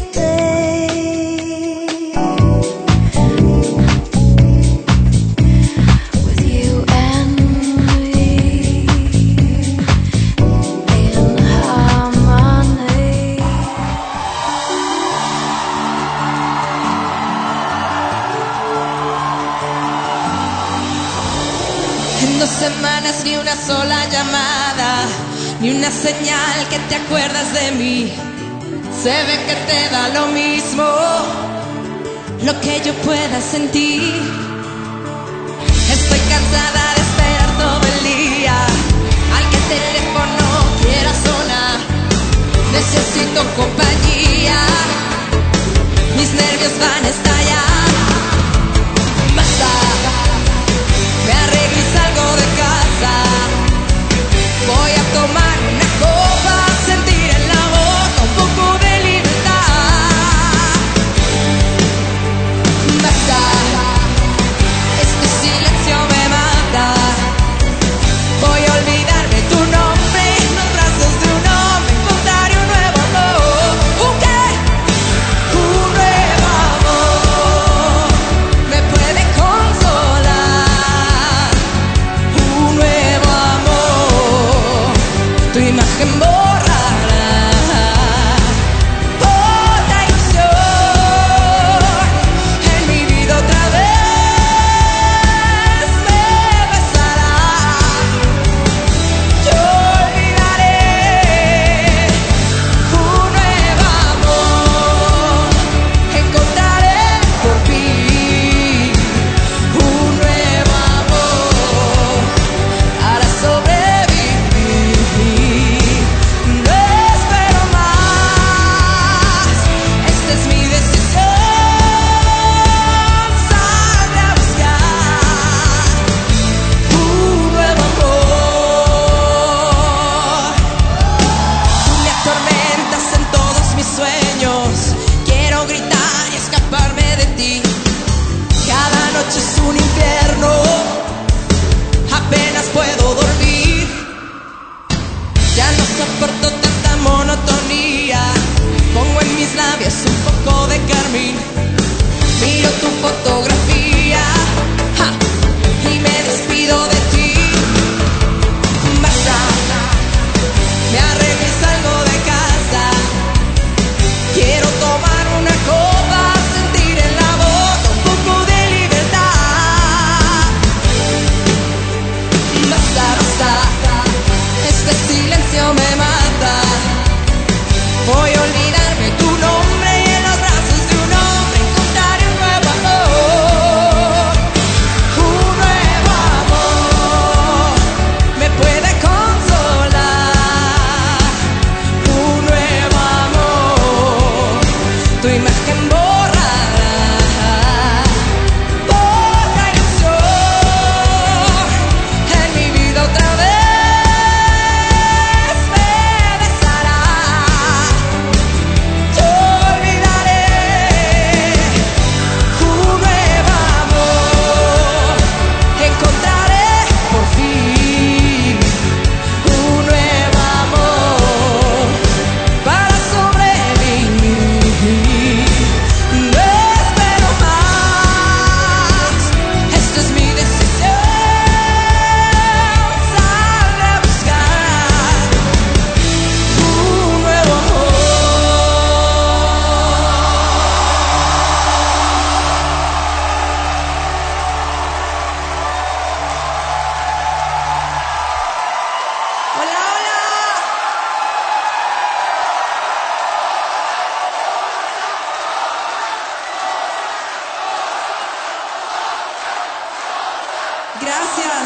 With you and me in harmony. En 2 semanas ni una sola llamada, ni una señal que te acuerdas de mí. Se ve que te da lo mismo lo que yo pueda sentir. Estoy con compañía. Mis nervios van a estallar. Basta, me arreglo y salgo de casa. Voy a tomar una copa, sentir en la boca un poco de libertad. Basta, este silencio me mata. Voy a olvidarme tu nombre en los brazos de un hombre. Encontraré un nuevo amor. ¿Un qué? Un nuevo amor me puede consolar. Un nuevo amor, tu imagen borrará. Otra ilusión en mi vida otra vez me besará. Yo olvidaré un nuevo amor, encontraré por fin un nuevo amor para sobrevivir. No espero más, esta es mi decisión. Saldré a buscar un nuevo amor. Tú me atormentas en todos mis sueños. Quiero gritar y escaparme de ti. Cada noche es un infierno. Apenas puedo dormir. Ya no soporto tanta monotonía. Pongo en mis labios un poco de carmín. Miro tu fotografía, ja, y me despido de ti. Basta, me arreglo y salgo de casa. Quiero tomar una copa, sentir en la boca un poco de libertad. Basta, basta, este silencio me mata. Voy a olvidarme tu nombre y en los brazos de un hombre encontraré un nuevo amor. Un nuevo amor me puede consolar. Un nuevo amor, tu imagen borrará. Otra ilusión en mi vida otra vez me besará. Yo olvidaré un nuevo amor, encontraré por fin un nuevo amor para sobrevivir. No espero más, esta es mi decisión. Saldré a buscar un nuevo amor. Hola, hola. Gracias.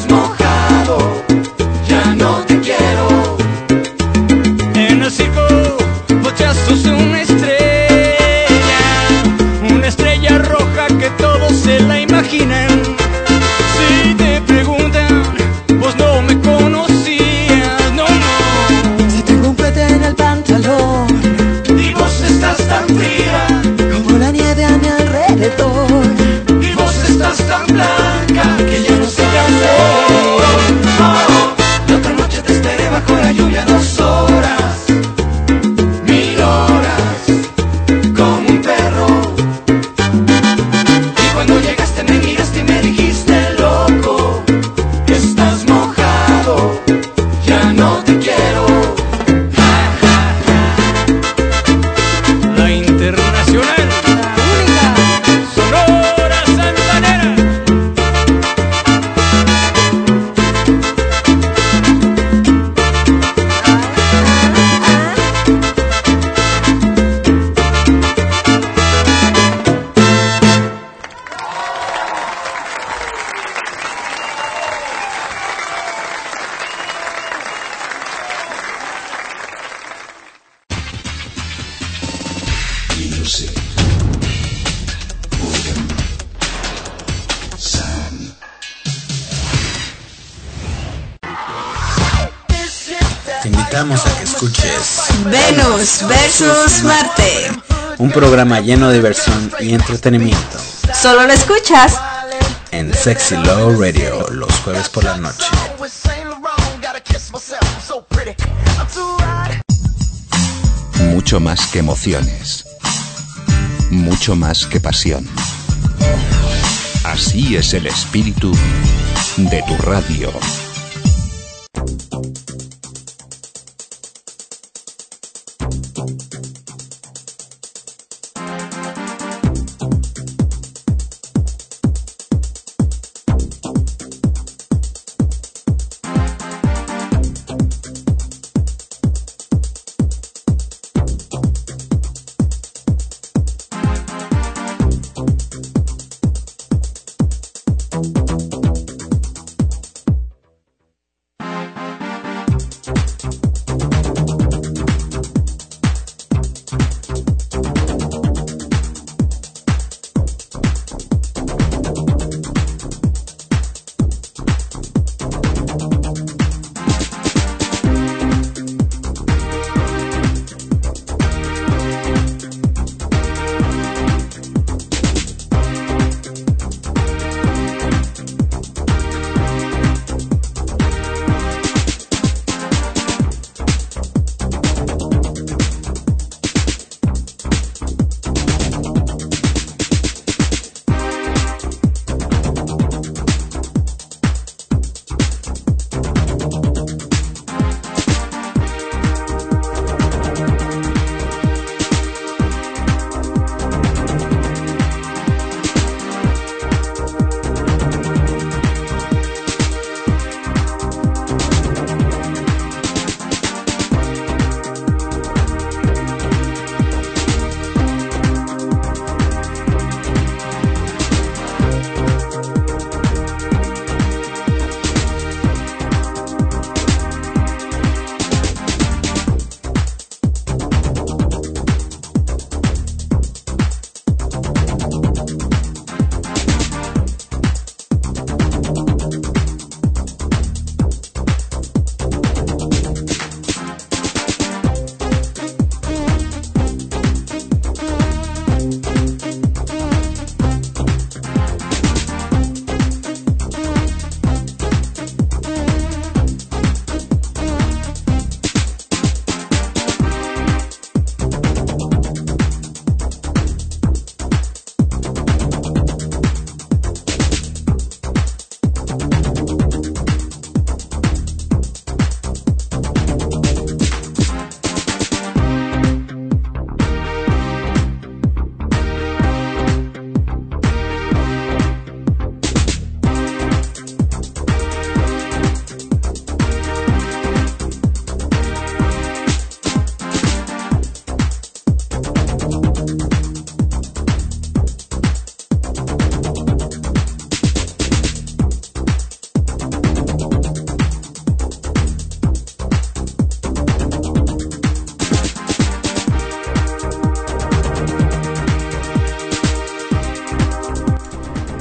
mojado, ya no te quiero. En el circo vos ya sos una estrella roja que todos se la imaginan. Si te preguntan, vos no me conocías, no, no. Si tengo un cohete en el pantalón Y vos estás tan fría, como la nieve a mi alrededor, y vos estás tan blanca que ya no sé qué hacer. Oh, la otra noche te esperé bajo la lluvia 2 horas, 1000 horas, como un perro. Y cuando llegaste me miraste y me dijiste, loco, estás mojado, ya no te quiero. Ja, ja, ja. La internacional, La única. Sonora Santanera. Te invitamos a que escuches Venus versus Marte. un programa lleno de diversión y entretenimiento Solo lo escuchas en Sexy Love Radio los jueves por la noche. Mucho más que emociones. Mucho más que pasión. Así es el espíritu de tu radio.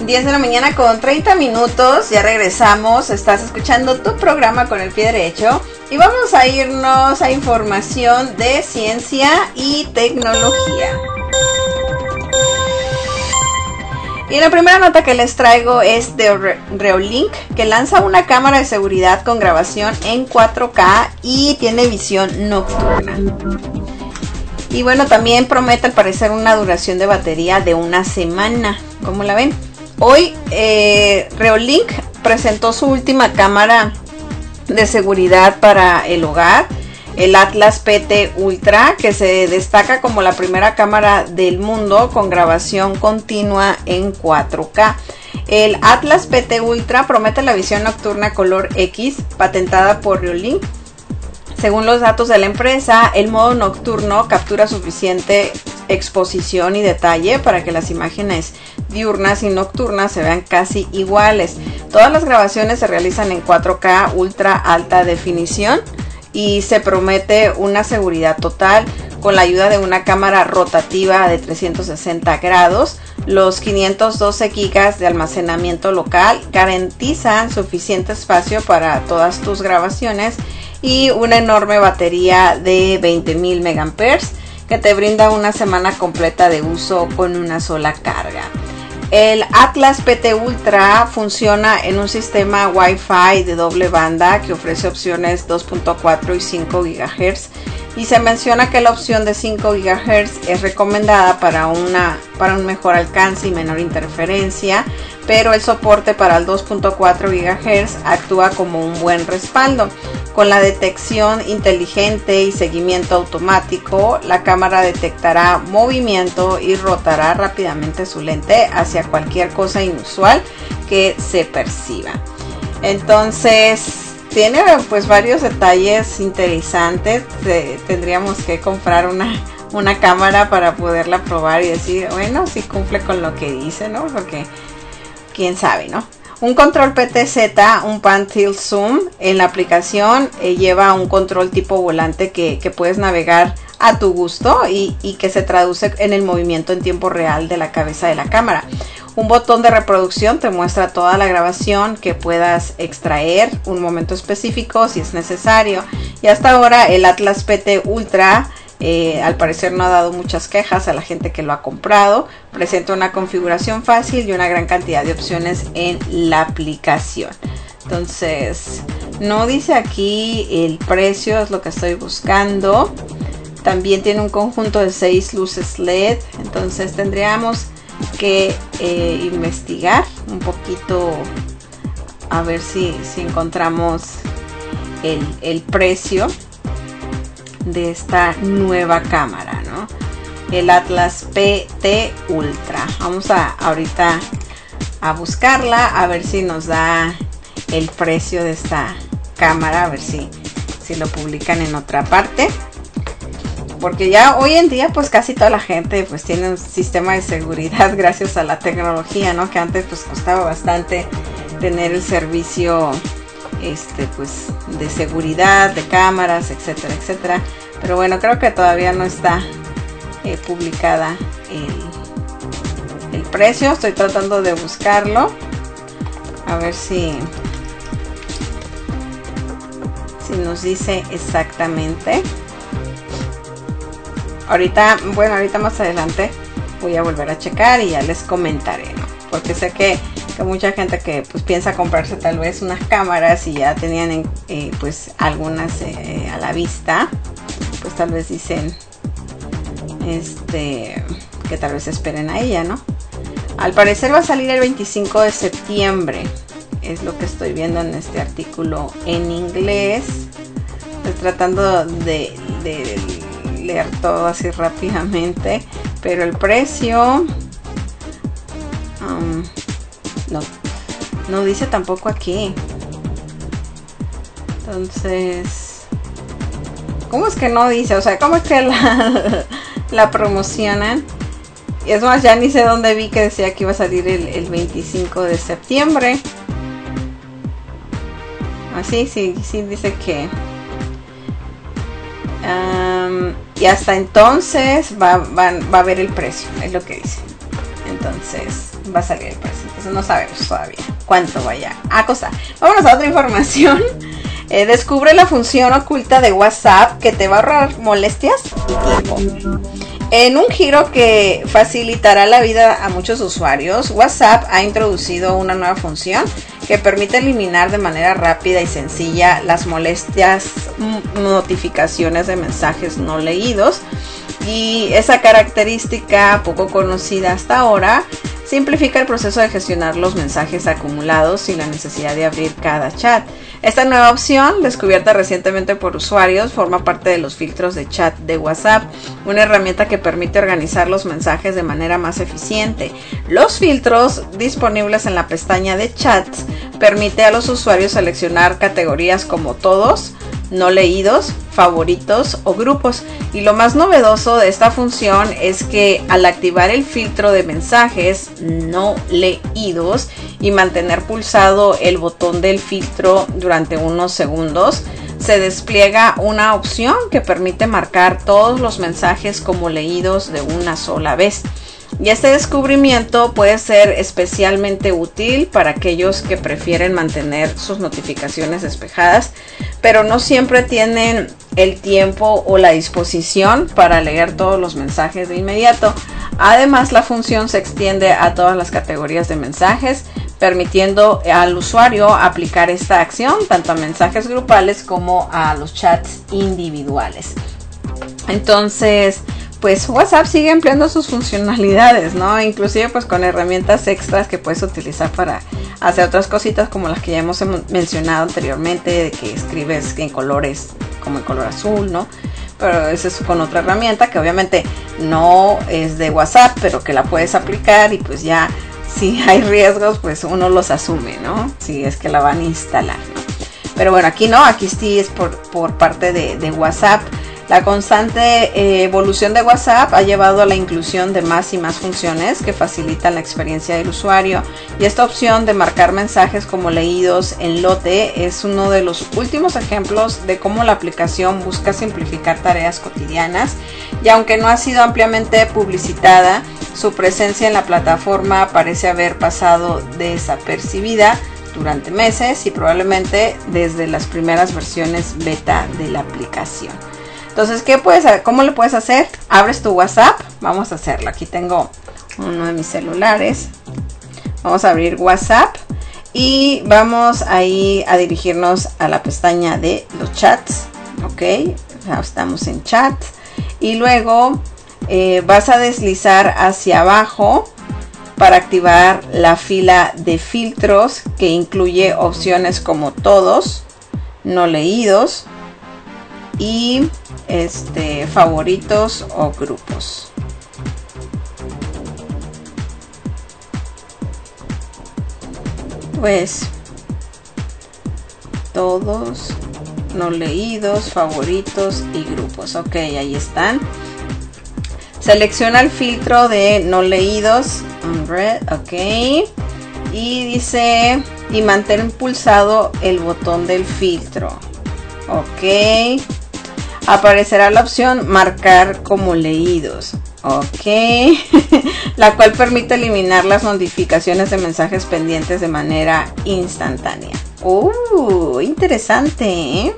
10 de la mañana con 30 minutos, ya regresamos, estás escuchando tu programa Con el Pie Derecho y vamos a irnos a información de ciencia y tecnología. Y la primera nota que les traigo es de Reolink, que lanza una cámara de seguridad con grabación en 4K y tiene visión nocturna. Y bueno, también promete al parecer una duración de batería de una semana. ¿Cómo la ven? Hoy Reolink presentó su última cámara de seguridad para el hogar, el Atlas PT Ultra, que se destaca como la primera cámara del mundo con grabación continua en 4K. El Atlas PT Ultra promete la visión nocturna color X, patentada por Reolink. Según los datos de la empresa, el modo nocturno captura suficiente exposición y detalle para que las imágenes diurnas y nocturnas se vean casi iguales. Todas las grabaciones se realizan en 4K ultra alta definición y se promete una seguridad total con la ayuda de una cámara rotativa de 360 grados. Los 512 GB de almacenamiento local garantizan suficiente espacio para todas tus grabaciones y una enorme batería de 20.000 mAh que te brinda una semana completa de uso con una sola carga. El Atlas PT Ultra funciona en un sistema Wi-Fi de doble banda que ofrece opciones 2.4 y 5 GHz y se menciona que la opción de 5 GHz es recomendada para un mejor alcance y menor interferencia, pero el soporte para el 2.4 GHz actúa como un buen respaldo. Con la detección inteligente y seguimiento automático, la cámara detectará movimiento y rotará rápidamente su lente hacia cualquier cosa inusual que se perciba. Entonces, tiene pues varios detalles interesantes. Tendríamos que comprar una cámara para poderla probar y decir, bueno, si cumple con lo que dice, ¿no? Porque quién sabe, ¿no? Un control PTZ, un Pan Tilt Zoom en la aplicación lleva un control tipo volante que puedes navegar a tu gusto y que se traduce en el movimiento en tiempo real de la cabeza de la cámara. Un botón de reproducción te muestra toda la grabación que puedas extraer un momento específico si es necesario. Y hasta ahora el Atlas PT Ultra al parecer no ha dado muchas quejas a la gente que lo ha comprado. Presenta una configuración fácil y una gran cantidad de opciones en la aplicación. Entonces, no dice aquí el precio, es lo que estoy buscando. También tiene un conjunto de 6 luces LED. Entonces tendríamos que investigar un poquito a ver si encontramos el precio de esta nueva cámara, ¿no? El Atlas PT Ultra. Vamos ahorita a buscarla, a ver si nos da el precio de esta cámara, a ver si lo publican en otra parte. Porque ya hoy en día pues casi toda la gente pues tiene un sistema de seguridad gracias a la tecnología, ¿no? Que antes pues costaba bastante tener el servicio pues de seguridad, de cámaras, etcétera, etcétera. Pero bueno, creo que todavía no está publicada el precio. Estoy tratando de buscarlo a ver si nos dice exactamente. Ahorita más adelante voy a volver a checar y ya les comentaré, ¿no? Porque sé que mucha gente que pues piensa comprarse tal vez unas cámaras y ya tenían pues algunas a la vista, pues tal vez dicen que tal vez esperen a ella, ¿no? Al parecer va a salir el 25 de septiembre, es lo que estoy viendo en este artículo en inglés. Estoy tratando de leer todo así rápidamente, pero el precio no dice tampoco aquí. Entonces, ¿cómo es que no dice? O sea, ¿cómo es que la promocionan? Y es más, ya ni sé dónde vi que decía que iba a salir el 25 de septiembre. Así, sí dice que y hasta entonces va a ver el precio, es lo que dice. Entonces va a salir el precio. Entonces no sabemos todavía cuánto vaya a costar. Vámonos a otra información. Descubre la función oculta de WhatsApp que te va a ahorrar molestias y tiempo. En un giro que facilitará la vida a muchos usuarios, WhatsApp ha introducido una nueva función que permite eliminar de manera rápida y sencilla las molestias notificaciones de mensajes no leídos. Y esa característica poco conocida hasta ahora simplifica el proceso de gestionar los mensajes acumulados sin la necesidad de abrir cada chat. Esta nueva opción, descubierta recientemente por usuarios, forma parte de los filtros de chat de WhatsApp, una herramienta que permite organizar los mensajes de manera más eficiente. Los filtros disponibles en la pestaña de chats permite a los usuarios seleccionar categorías como todos, no leídos, favoritos o grupos. Y lo más novedoso de esta función es que al activar el filtro de mensajes no leídos y mantener pulsado el botón del filtro durante unos segundos, se despliega una opción que permite marcar todos los mensajes como leídos de una sola vez. Y este descubrimiento puede ser especialmente útil para aquellos que prefieren mantener sus notificaciones despejadas, pero no siempre tienen el tiempo o la disposición para leer todos los mensajes de inmediato. Además, la función se extiende a todas las categorías de mensajes, permitiendo al usuario aplicar esta acción tanto a mensajes grupales como a los chats individuales. Entonces, pues WhatsApp sigue empleando sus funcionalidades, ¿no? Inclusive pues con herramientas extras que puedes utilizar para hacer otras cositas como las que ya hemos mencionado anteriormente, de que escribes en colores como el color azul, ¿no? Pero eso es con otra herramienta que obviamente no es de WhatsApp, pero que la puedes aplicar y pues ya si hay riesgos pues uno los asume, ¿no? Si es que la van a instalar, ¿no? Pero bueno, aquí no, aquí sí es por parte de WhatsApp. La constante evolución de WhatsApp ha llevado a la inclusión de más y más funciones que facilitan la experiencia del usuario, y esta opción de marcar mensajes como leídos en lote es uno de los últimos ejemplos de cómo la aplicación busca simplificar tareas cotidianas, y aunque no ha sido ampliamente publicitada, su presencia en la plataforma parece haber pasado desapercibida durante meses y probablemente desde las primeras versiones beta de la aplicación. Entonces, ¿cómo le puedes hacer? Abres tu WhatsApp. Vamos a hacerlo. Aquí tengo uno de mis celulares. Vamos a abrir WhatsApp y vamos ahí a dirigirnos a la pestaña de los chats. Ok, ya estamos en chat. Y luego vas a deslizar hacia abajo para activar la fila de filtros que incluye opciones como todos, no leídos y favoritos o grupos. Pues todos, no leídos, favoritos y grupos. Ok, ahí están. Selecciona el filtro de no leídos, ok, y dice y mantén pulsado el botón del filtro. Ok, aparecerá la opción marcar como leídos. Ok, la cual permite eliminar las notificaciones de mensajes pendientes de manera instantánea. Interesante, ¿eh?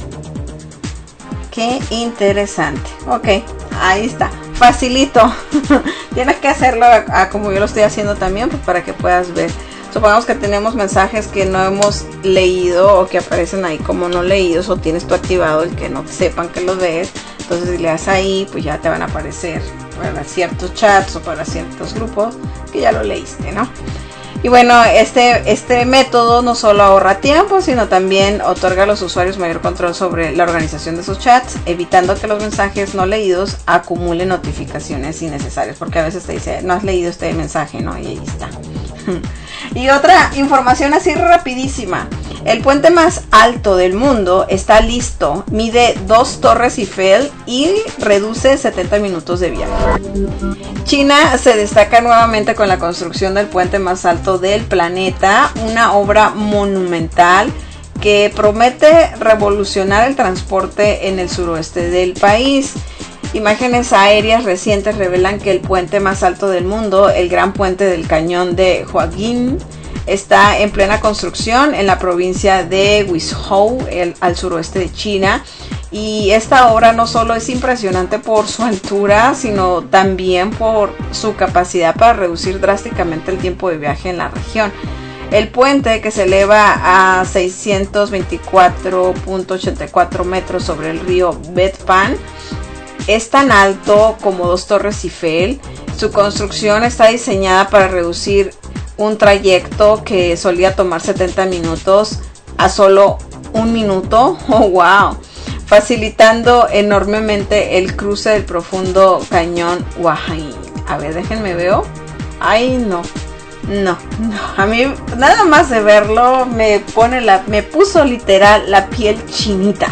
Qué interesante. Ok, ahí está, facilito. Tienes que hacerlo como yo lo estoy haciendo también, pues, para que puedas ver. Supongamos que tenemos mensajes que no hemos leído o que aparecen ahí como no leídos, o tienes tú activado el que no sepan que los ves. Entonces si le das ahí, pues ya te van a aparecer para ciertos chats o para ciertos grupos que ya lo leíste, ¿no? Y bueno, este método no solo ahorra tiempo, sino también otorga a los usuarios mayor control sobre la organización de sus chats, evitando que los mensajes no leídos acumulen notificaciones innecesarias, porque a veces te dice, no has leído este mensaje, ¿no? Y ahí está. Y otra información así rapidísima. El puente más alto del mundo está listo, mide 2 torres Eiffel y reduce 70 minutos de viaje. China se destaca nuevamente con la construcción del puente más alto del planeta, una obra monumental que promete revolucionar el transporte en el suroeste del país. Imágenes aéreas recientes revelan que el puente más alto del mundo, el Gran Puente del Cañón de Huayin, está en plena construcción en la provincia de Guizhou, al suroeste de China. Y esta obra no solo es impresionante por su altura, sino también por su capacidad para reducir drásticamente el tiempo de viaje en la región. El puente, que se eleva a 624.84 metros sobre el río Betpan, es tan alto como 2 torres Eiffel. Su construcción está diseñada para reducir un trayecto que solía tomar 70 minutos a solo 1 minuto. ¡Oh, wow! Facilitando enormemente el cruce del profundo cañón Huayin. A ver, déjenme veo. Ay, no. A mí nada más de verlo me puso literal la piel chinita.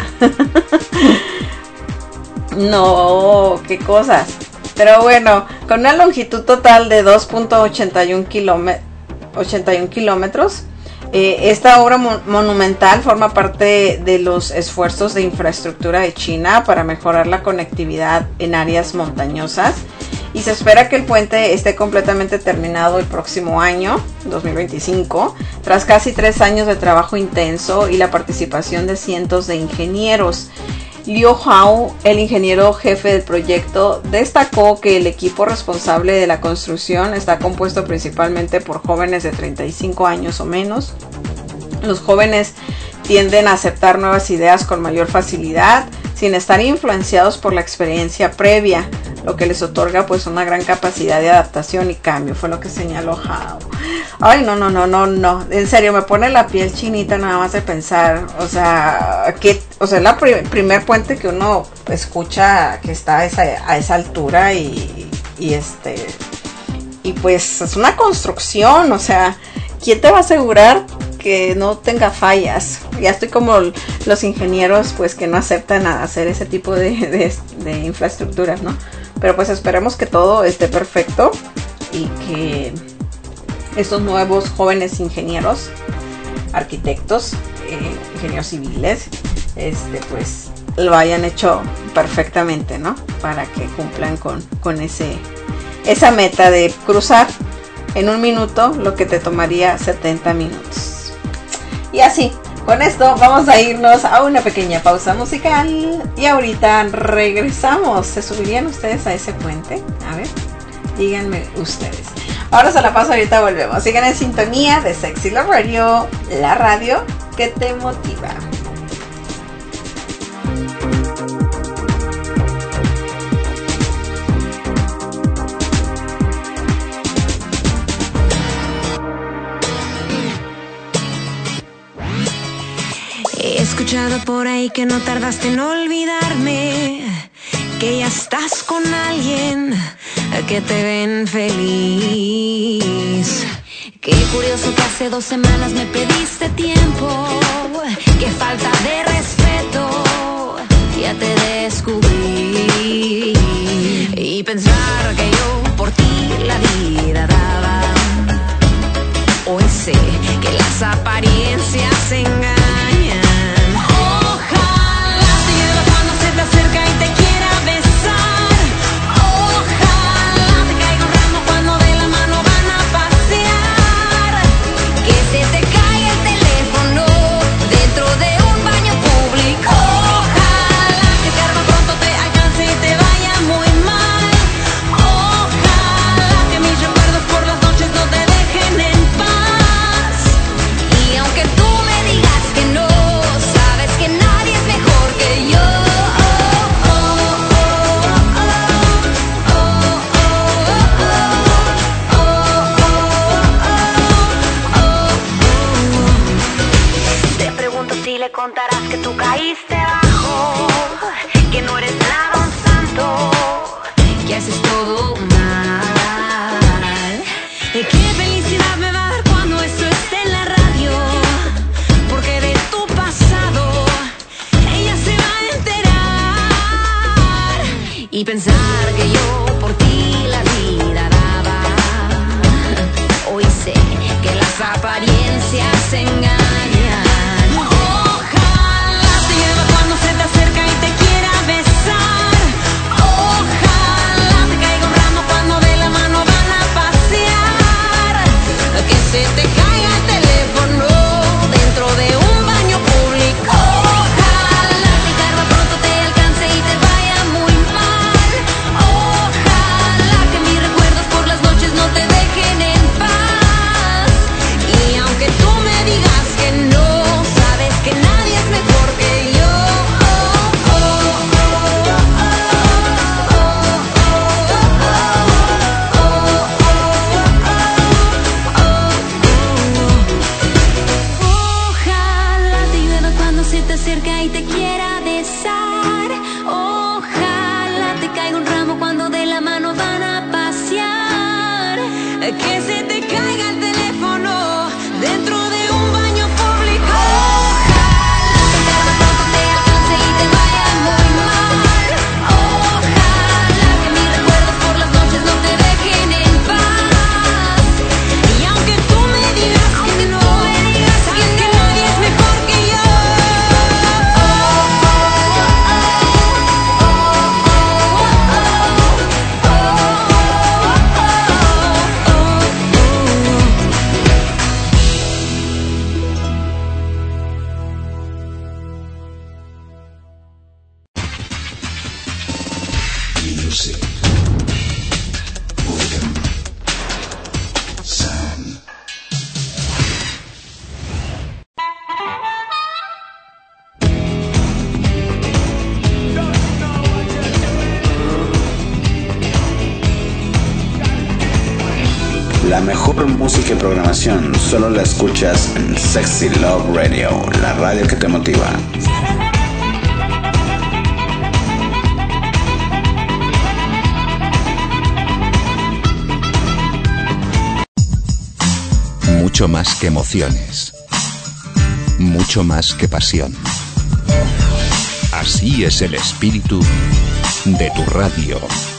No, qué cosas. Pero bueno, con una longitud total de 2.81 kilómetros. Esta obra monumental forma parte de los esfuerzos de infraestructura de China para mejorar la conectividad en áreas montañosas, y se espera que el puente esté completamente terminado el próximo año, 2025, tras casi 3 años de trabajo intenso y la participación de cientos de ingenieros. Liu Hao, el ingeniero jefe del proyecto, destacó que el equipo responsable de la construcción está compuesto principalmente por jóvenes de 35 años o menos. Los jóvenes tienden a aceptar nuevas ideas con mayor facilidad, sin estar influenciados por la experiencia previa, lo que les otorga pues una gran capacidad de adaptación y cambio, fue lo que señaló Hao. Ay, no, en serio, me pone la piel chinita nada más de pensar, o sea, es la primer puente que uno escucha que está a esa altura y pues es una construcción, o sea, ¿quién te va a asegurar que no tenga fallas? Ya estoy como los ingenieros pues que no aceptan hacer ese tipo de infraestructuras, ¿no? Pero pues esperemos que todo esté perfecto y que estos nuevos jóvenes ingenieros, arquitectos, ingenieros civiles, pues lo hayan hecho perfectamente, ¿no? Para que cumplan con esa meta de cruzar en 1 minuto lo que te tomaría 70 minutos. Y así, con esto vamos a irnos a una pequeña pausa musical y ahorita regresamos. ¿Se subirían ustedes a ese puente? A ver, díganme ustedes. Ahora se la paso, ahorita volvemos. Sigan en sintonía de Sexy Love Radio, la radio que te motiva. He escuchado por ahí que no tardaste en olvidarme, que ya estás con alguien que te ven feliz. Qué curioso que hace 2 semanas me pediste tiempo, qué falta de respeto, ya te descubrí. Y pensar que yo por ti la vida daba, hoy sé que las apariencias engañan. Ojalá te llueva cuando se te acerca y te quiera besar. Ojalá te caiga un ramo cuando de la mano van a pasear. Que se te caiga el teléfono dentro de un baño público. Ojalá que el karma pronto te alcance y te vaya muy mal. Ojalá que mis recuerdos por las noches no te dejen en paz. Y aunque tú me digas que no, sabes que nadie es mejor que yo. Te pregunto si le contarás que tú caíste bajo, que no eres nada un santo, que haces todo mal. Qué felicidad me va a dar cuando esto esté en la radio, porque de tu pasado ella se va a enterar. Y pensar que yo por ti la vida daba, hoy sé que las apariencias engañan. Ojalá te llueva cuando se te acerca y te quiera besar. y te quiera besar. Ojalá te caiga un ramo cuando de la mano van a pasear. Que se te caiga el teléfono dentro de un baño público. Ojalá tu enferma pronto te alcance y te vaya muy mal. Ojalá que mis recuerdos por las noches no te dejen en paz. Y aunque tú me digas que no, sabes que nadie es mejor que yo. Music. Rhythm. Sound. La mejor música y programación solo la escuchas en Sexy Love Radio, la radio que te motiva. Mucho más que emociones. Mucho más que pasión. Así es el espíritu de tu radio.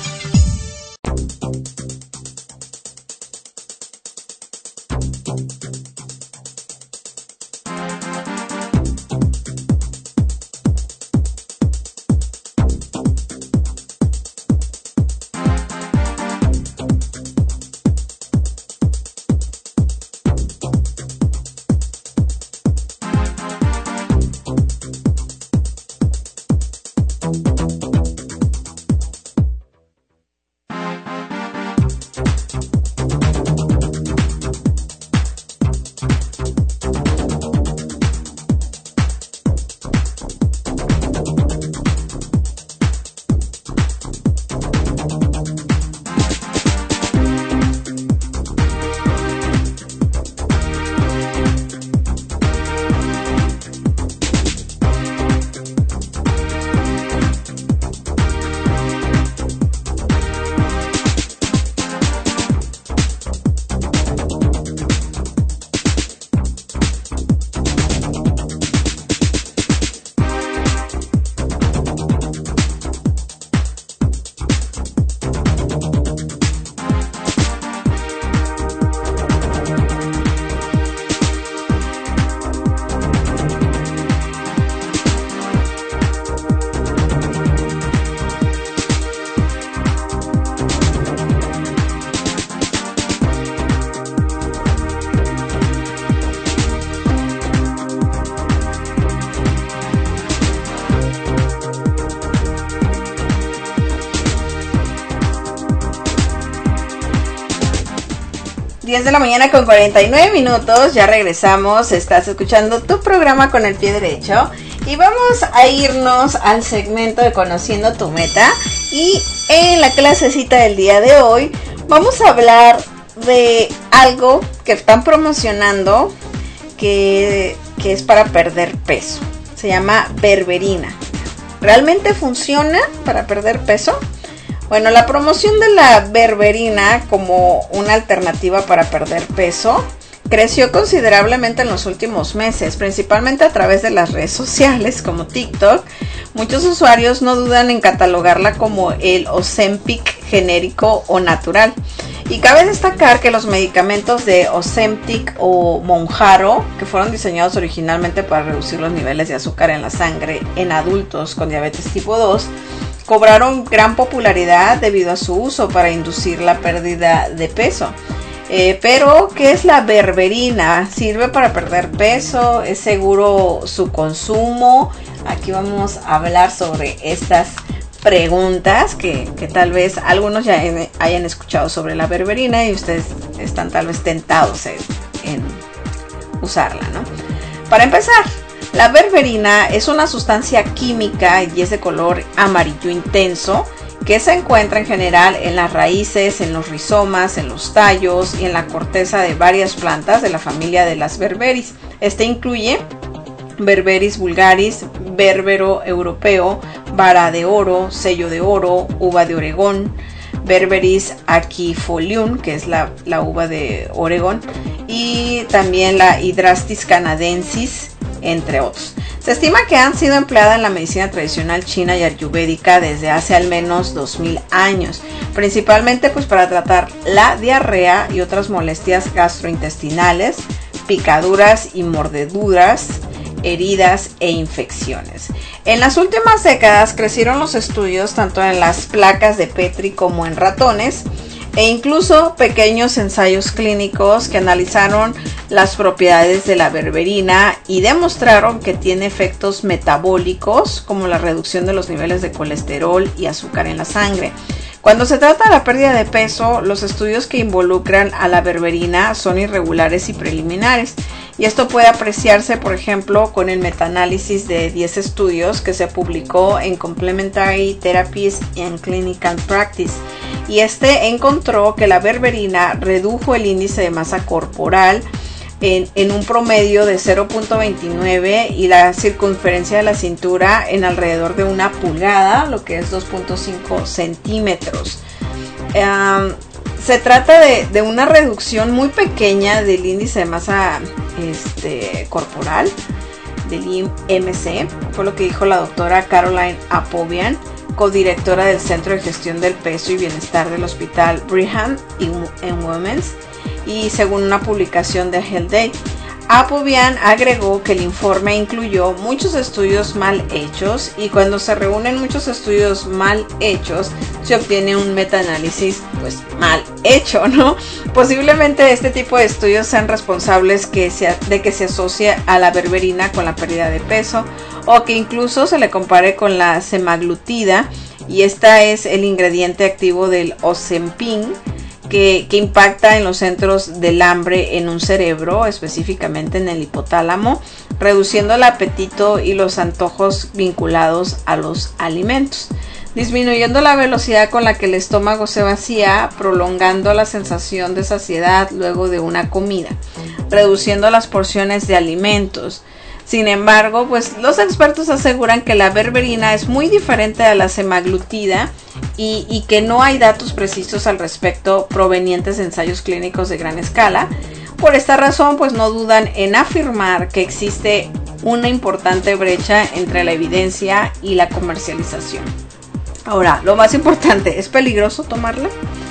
De la mañana con 49 minutos, ya regresamos, estás escuchando tu programa Con el Pie Derecho y vamos a irnos al segmento de Conociendo tu Meta. Y en la clasecita del día de hoy vamos a hablar de algo que están promocionando que es para perder peso. Se llama berberina. ¿Realmente funciona para perder peso? Bueno, la promoción de la berberina como una alternativa para perder peso creció considerablemente en los últimos meses, principalmente a través de las redes sociales como TikTok. Muchos usuarios no dudan en catalogarla como el Ozempic genérico o natural. Y cabe destacar que los medicamentos de Ozempic o Mounjaro, que fueron diseñados originalmente para reducir los niveles de azúcar en la sangre en adultos con diabetes tipo 2, cobraron gran popularidad debido a su uso para inducir la pérdida de peso. Pero, ¿qué es la berberina? ¿Sirve para perder peso? ¿Es seguro su consumo? Aquí vamos a hablar sobre estas preguntas que tal vez algunos ya hayan escuchado sobre la berberina y ustedes están tal vez tentados en usarla, ¿no? Para empezar, la berberina es una sustancia química y es de color amarillo intenso que se encuentra en general en las raíces, en los rizomas, en los tallos y en la corteza de varias plantas de la familia de las berberis. Este incluye Berberis vulgaris, Berbero europeo, vara de oro, sello de oro, uva de Oregón, Berberis aquifolium, que es la uva de Oregón, y también la Hydrastis canadensis, entre otros. Se estima que han sido empleadas en la medicina tradicional china y ayurvédica desde hace al menos 2000 años, principalmente pues para tratar la diarrea y otras molestias gastrointestinales, picaduras y mordeduras, heridas e infecciones. En las últimas décadas crecieron los estudios tanto en las placas de Petri como en ratones, e incluso pequeños ensayos clínicos que analizaron las propiedades de la berberina y demostraron que tiene efectos metabólicos como la reducción de los niveles de colesterol y azúcar en la sangre. Cuando se trata de la pérdida de peso, los estudios que involucran a la berberina son irregulares y preliminares, y esto puede apreciarse, por ejemplo, con el metaanálisis de 10 estudios que se publicó en Complementary Therapies and Clinical Practice, y este encontró que la berberina redujo el índice de masa corporal en un promedio de 0.29 y la circunferencia de la cintura en alrededor de 1 pulgada, lo que es 2.5 centímetros. Se trata de una reducción muy pequeña del índice de masa corporal, del IMC, fue lo que dijo la doctora Caroline Apovian, codirectora del Centro de Gestión del Peso y Bienestar del Hospital Brigham and Women's, y según una publicación de Health Day. Apovian agregó que el informe incluyó muchos estudios mal hechos, y cuando se reúnen muchos estudios mal hechos se obtiene un metaanálisis pues mal hecho, ¿no? Posiblemente este tipo de estudios sean responsables de que se asocie a la berberina con la pérdida de peso, o que incluso se le compare con la semaglutida, y esta es el ingrediente activo del Ozempic, que impacta en los centros del hambre en un cerebro, específicamente en el hipotálamo, reduciendo el apetito y los antojos vinculados a los alimentos, disminuyendo la velocidad con la que el estómago se vacía, prolongando la sensación de saciedad luego de una comida, reduciendo las porciones de alimentos. Sin embargo, pues los expertos aseguran que la berberina es muy diferente a la semaglutida y que no hay datos precisos al respecto provenientes de ensayos clínicos de gran escala. Por esta razón, pues no dudan en afirmar que existe una importante brecha entre la evidencia y la comercialización. Ahora, lo más importante, ¿es peligroso tomarla?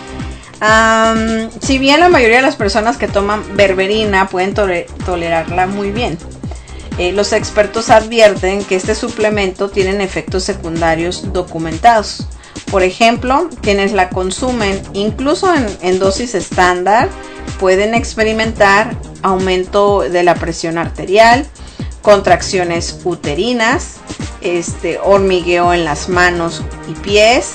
Si bien la mayoría de las personas que toman berberina pueden tolerarla muy bien, los expertos advierten que este suplemento tiene efectos secundarios documentados. Por ejemplo, quienes la consumen, incluso en dosis estándar, pueden experimentar aumento de la presión arterial, contracciones uterinas, hormigueo en las manos y pies,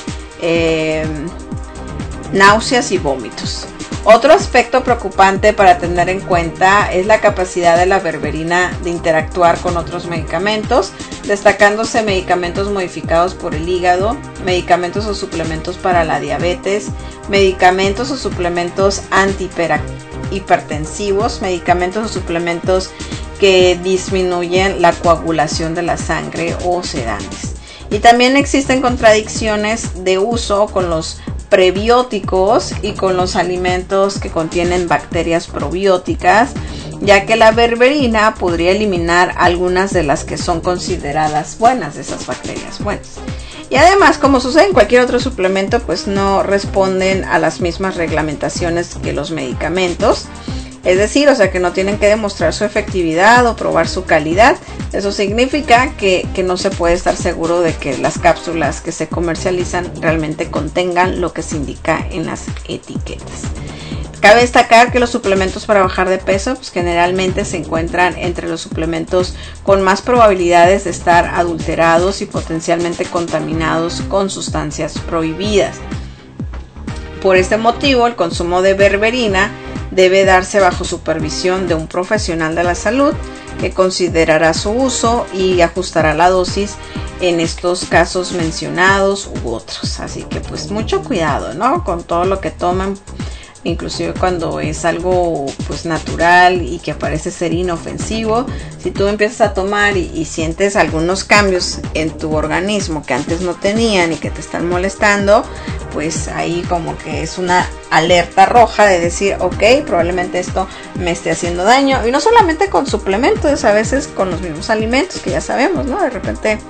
náuseas y vómitos. Otro aspecto preocupante para tener en cuenta es la capacidad de la berberina de interactuar con otros medicamentos, destacándose medicamentos modificados por el hígado, medicamentos o suplementos para la diabetes, medicamentos o suplementos antihipertensivos, medicamentos o suplementos que disminuyen la coagulación de la sangre o sedantes. Y también existen contradicciones de uso con los prebióticos y con los alimentos que contienen bacterias probióticas, ya que la berberina podría eliminar algunas de las que son consideradas buenas, de esas bacterias buenas. Y además, como sucede en cualquier otro suplemento, pues no responden a las mismas reglamentaciones que los medicamentos. Es decir, que no tienen que demostrar su efectividad o probar su calidad. Eso significa que no se puede estar seguro de que las cápsulas que se comercializan realmente contengan lo que se indica en las etiquetas. Cabe destacar que los suplementos para bajar de peso pues generalmente se encuentran entre los suplementos con más probabilidades de estar adulterados y potencialmente contaminados con sustancias prohibidas. Por este motivo, el consumo de berberina debe darse bajo supervisión de un profesional de la salud que considerará su uso y ajustará la dosis en estos casos mencionados u otros. Así que pues mucho cuidado, ¿no? Con todo lo que toman. inclusive cuando es algo pues natural y que parece ser inofensivo. Si tú empiezas a tomar y sientes algunos cambios en tu organismo que antes no tenían y que te están molestando, pues ahí como que es una alerta roja de decir, ok, probablemente esto me esté haciendo daño. Y no solamente con suplementos, a veces con los mismos alimentos que ya sabemos, ¿no? De repente,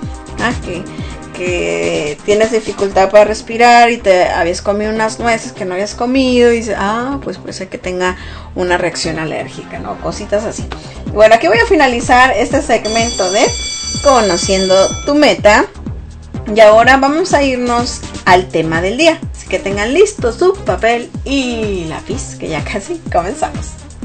que tienes dificultad para respirar y te habías comido unas nueces que no habías comido y dices, pues puede ser que tenga una reacción alérgica, ¿no? Cositas así. Y bueno, aquí voy a finalizar este segmento de Conociendo tu Meta. Y ahora vamos a irnos al tema del día. Así que tengan listo su papel y lápiz, que ya casi comenzamos.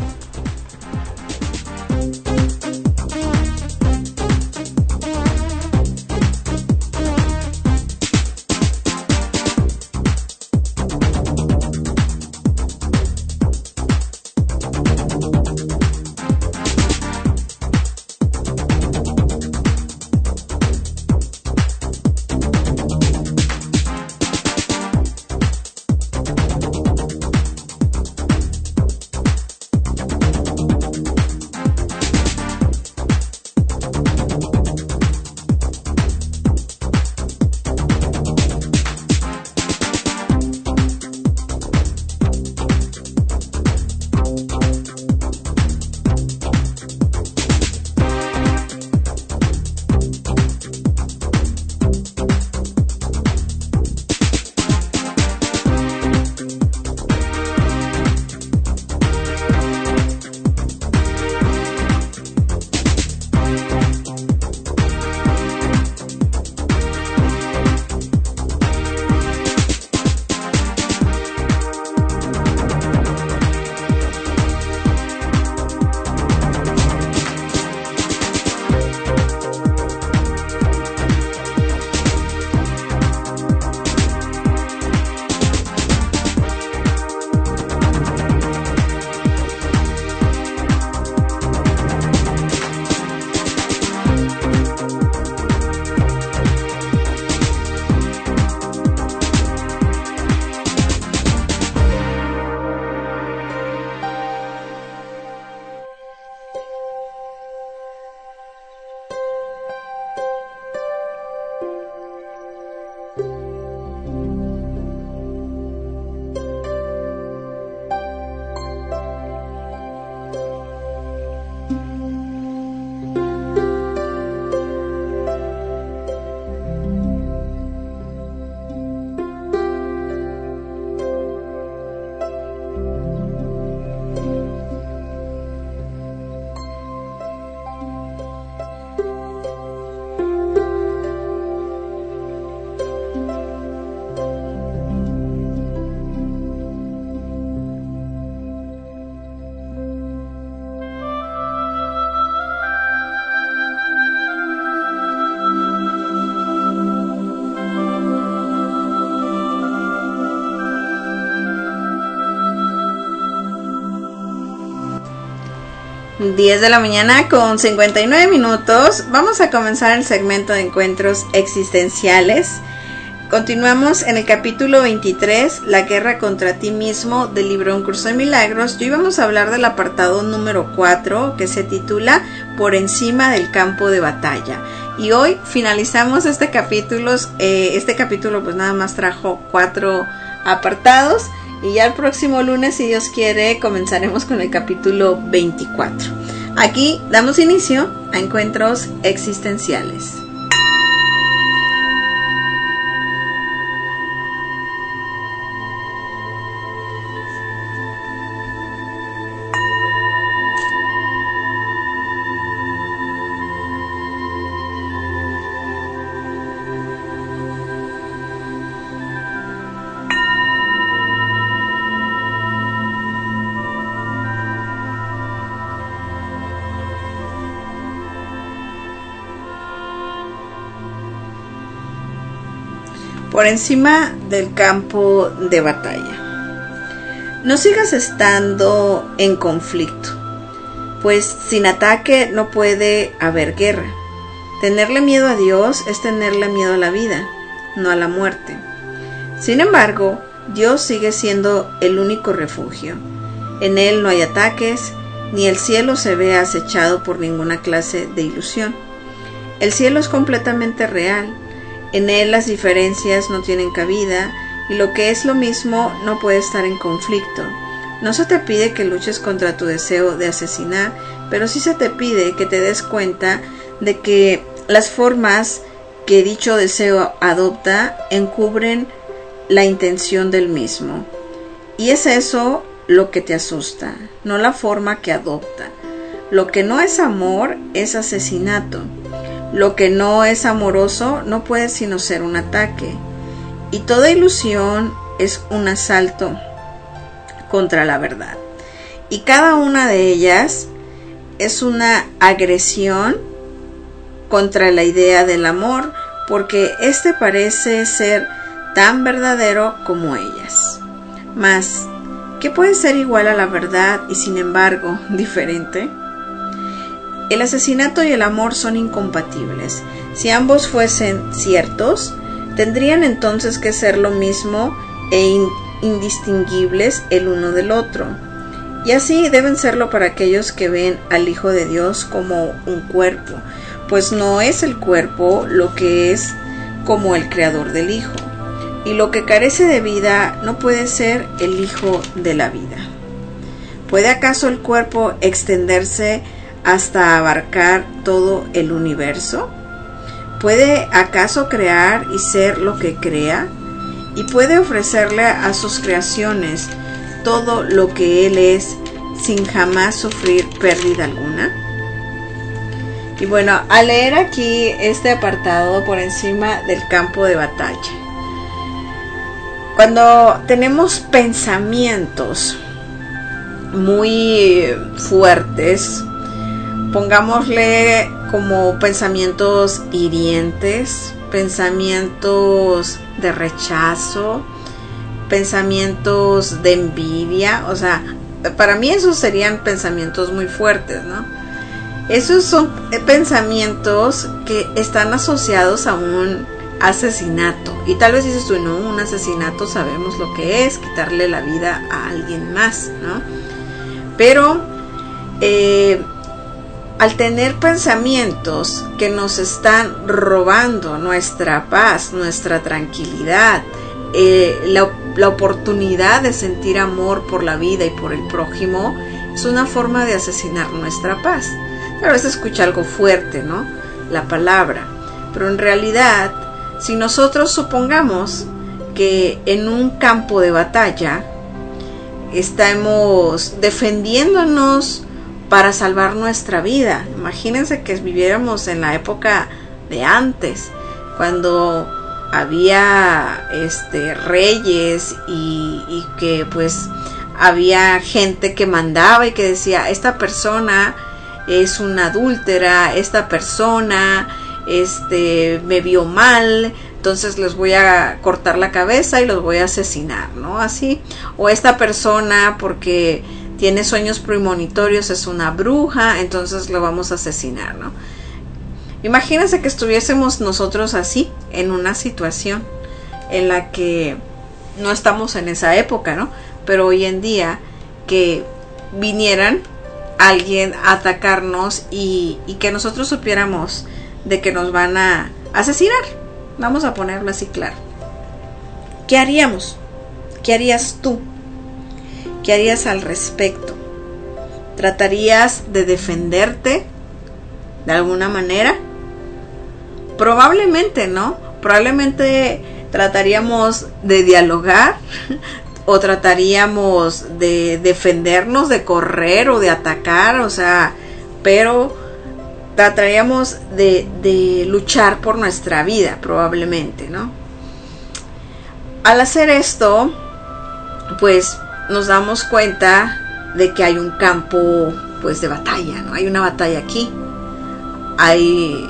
...10 de la mañana con 59 minutos. Vamos a comenzar el segmento de encuentros existenciales. Continuamos en el capítulo 23, La guerra contra ti mismo, del libro Un curso de milagros. Y hoy vamos a hablar del apartado número 4, que se titula Por encima del campo de batalla. Y hoy finalizamos este capítulo. Este capítulo pues nada más trajo 4 apartados. Y ya el próximo lunes, si Dios quiere, comenzaremos con el capítulo 24. Aquí damos inicio a encuentros existenciales. Por encima del campo de batalla. No sigas estando en conflicto, pues sin ataque no puede haber guerra. Tenerle miedo a Dios es tenerle miedo a la vida, no a la muerte. Sin embargo, Dios sigue siendo el único refugio. En Él no hay ataques, ni el cielo se ve acechado por ninguna clase de ilusión. El cielo es completamente real. En Él las diferencias no tienen cabida, y lo que es lo mismo no puede estar en conflicto. No se te pide que luches contra tu deseo de asesinar, pero sí se te pide que te des cuenta de que las formas que dicho deseo adopta encubren la intención del mismo. Y es eso lo que te asusta, no la forma que adopta. Lo que no es amor es asesinato. Lo que no es amoroso no puede sino ser un ataque. Y toda ilusión es un asalto contra la verdad. Y cada una de ellas es una agresión contra la idea del amor, porque este parece ser tan verdadero como ellas. Mas, ¿qué puede ser igual a la verdad y sin embargo diferente? El asesinato y el amor son incompatibles. Si ambos fuesen ciertos, tendrían entonces que ser lo mismo e indistinguibles el uno del otro. Y así deben serlo para aquellos que ven al Hijo de Dios como un cuerpo, pues no es el cuerpo lo que es como el creador del Hijo. Y lo que carece de vida no puede ser el Hijo de la vida. ¿Puede acaso el cuerpo extenderse hasta abarcar todo el universo? ¿Puede acaso crear y ser lo que crea? ¿Y puede ofrecerle a sus creaciones todo lo que Él es sin jamás sufrir pérdida alguna? Y bueno, al leer aquí este apartado por encima del campo de batalla, cuando tenemos pensamientos muy fuertes, pongámosle como pensamientos hirientes, pensamientos de rechazo, pensamientos de envidia, o sea, para mí esos serían pensamientos muy fuertes, ¿no? Esos son pensamientos que están asociados a un asesinato. Y tal vez dices tú, no, un asesinato sabemos lo que es, quitarle la vida a alguien más, ¿no? Pero al tener pensamientos que nos están robando nuestra paz, nuestra tranquilidad, la oportunidad de sentir amor por la vida y por el prójimo, es una forma de asesinar nuestra paz. A veces escucha algo fuerte, ¿no? La palabra. Pero en realidad, si nosotros supongamos que en un campo de batalla estamos defendiéndonos para salvar nuestra vida. Imagínense que viviéramos en la época de antes, cuando había reyes y que pues había gente que mandaba y que decía, esta persona es una adúltera, esta persona me vio mal, entonces les voy a cortar la cabeza y los voy a asesinar, ¿no? Así. O esta persona, porque tiene sueños premonitorios, es una bruja, entonces lo vamos a asesinar, ¿no? Imagínense que estuviésemos nosotros así, en una situación en la que no estamos en esa época, ¿no? Pero hoy en día que vinieran alguien a atacarnos y que nosotros supiéramos de que nos van a asesinar. Vamos a ponerlo así claro. ¿Qué haríamos? ¿Qué harías tú? ¿Qué harías al respecto? ¿Tratarías de defenderte de alguna manera? Probablemente no. Probablemente trataríamos de dialogar o trataríamos de defendernos, de correr o de atacar, o sea, pero trataríamos de luchar por nuestra vida, probablemente, ¿no? Al hacer esto, pues nos damos cuenta de que hay un campo, pues, de batalla, ¿no? Hay una batalla aquí, hay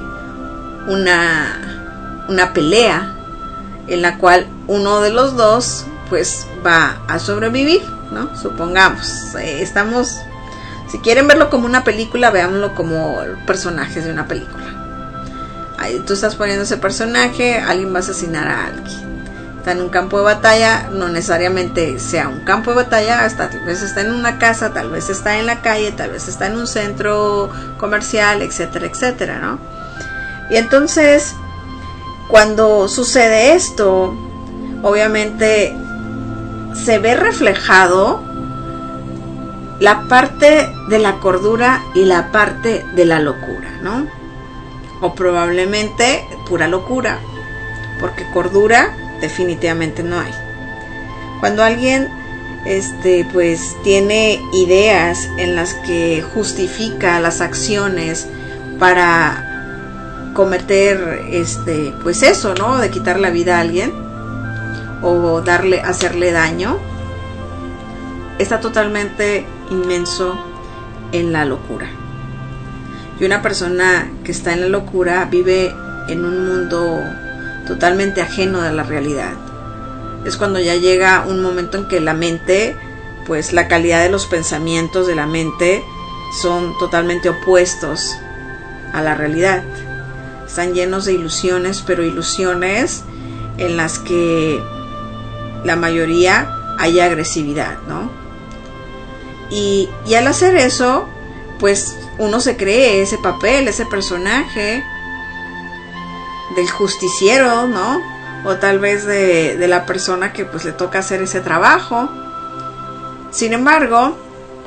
una pelea en la cual uno de los dos, pues, va a sobrevivir, ¿no? Supongamos, si quieren verlo como una película, veámoslo como personajes de una película. Ahí tú estás poniendo ese personaje, alguien va a asesinar a alguien. está en un campo de batalla, no necesariamente sea un campo de batalla, hasta tal vez está en una casa, tal vez está en la calle, tal vez está en un centro comercial, etcétera, etcétera, ¿no? Y entonces, cuando sucede esto, obviamente se ve reflejado la parte de la cordura y la parte de la locura, ¿no? O probablemente pura locura, porque cordura definitivamente no hay. Cuando alguien pues tiene ideas en las que justifica las acciones para cometer pues eso, ¿no? De quitar la vida a alguien o hacerle daño, está totalmente inmenso en la locura. Y una persona que está en la locura vive en un mundo totalmente ajeno de la realidad. Es cuando ya llega un momento en que la mente, pues la calidad de los pensamientos de la mente son totalmente opuestos a la realidad. Están llenos de ilusiones, pero ilusiones en las que la mayoría hay agresividad, ¿no? Y al hacer eso, pues uno se cree ese papel, ese personaje del justiciero, ¿no? O tal vez de la persona que pues le toca hacer ese trabajo. Sin embargo,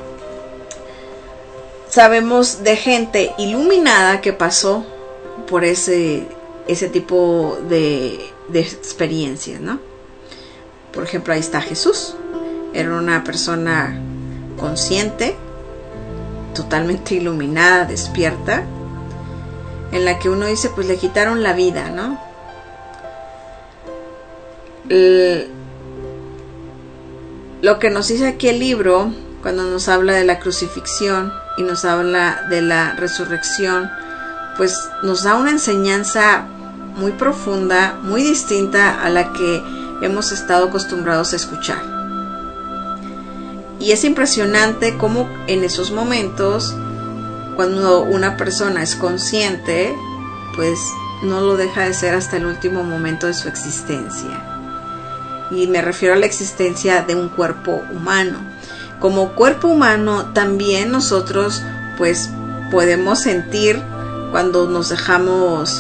sabemos de gente iluminada que pasó por ese tipo de experiencias, ¿no? Por ejemplo, ahí está Jesús. Era una persona consciente, totalmente iluminada, despierta, en la que uno dice, pues le quitaron la vida, ¿no? Lo que nos dice aquí el libro, cuando nos habla de la crucifixión y nos habla de la resurrección, pues nos da una enseñanza muy profunda, muy distinta a la que hemos estado acostumbrados a escuchar. Y es impresionante cómo en esos momentos, cuando una persona es consciente, pues no lo deja de ser hasta el último momento de su existencia. Y me refiero a la existencia de un cuerpo humano. Como cuerpo humano también nosotros pues podemos sentir cuando nos dejamos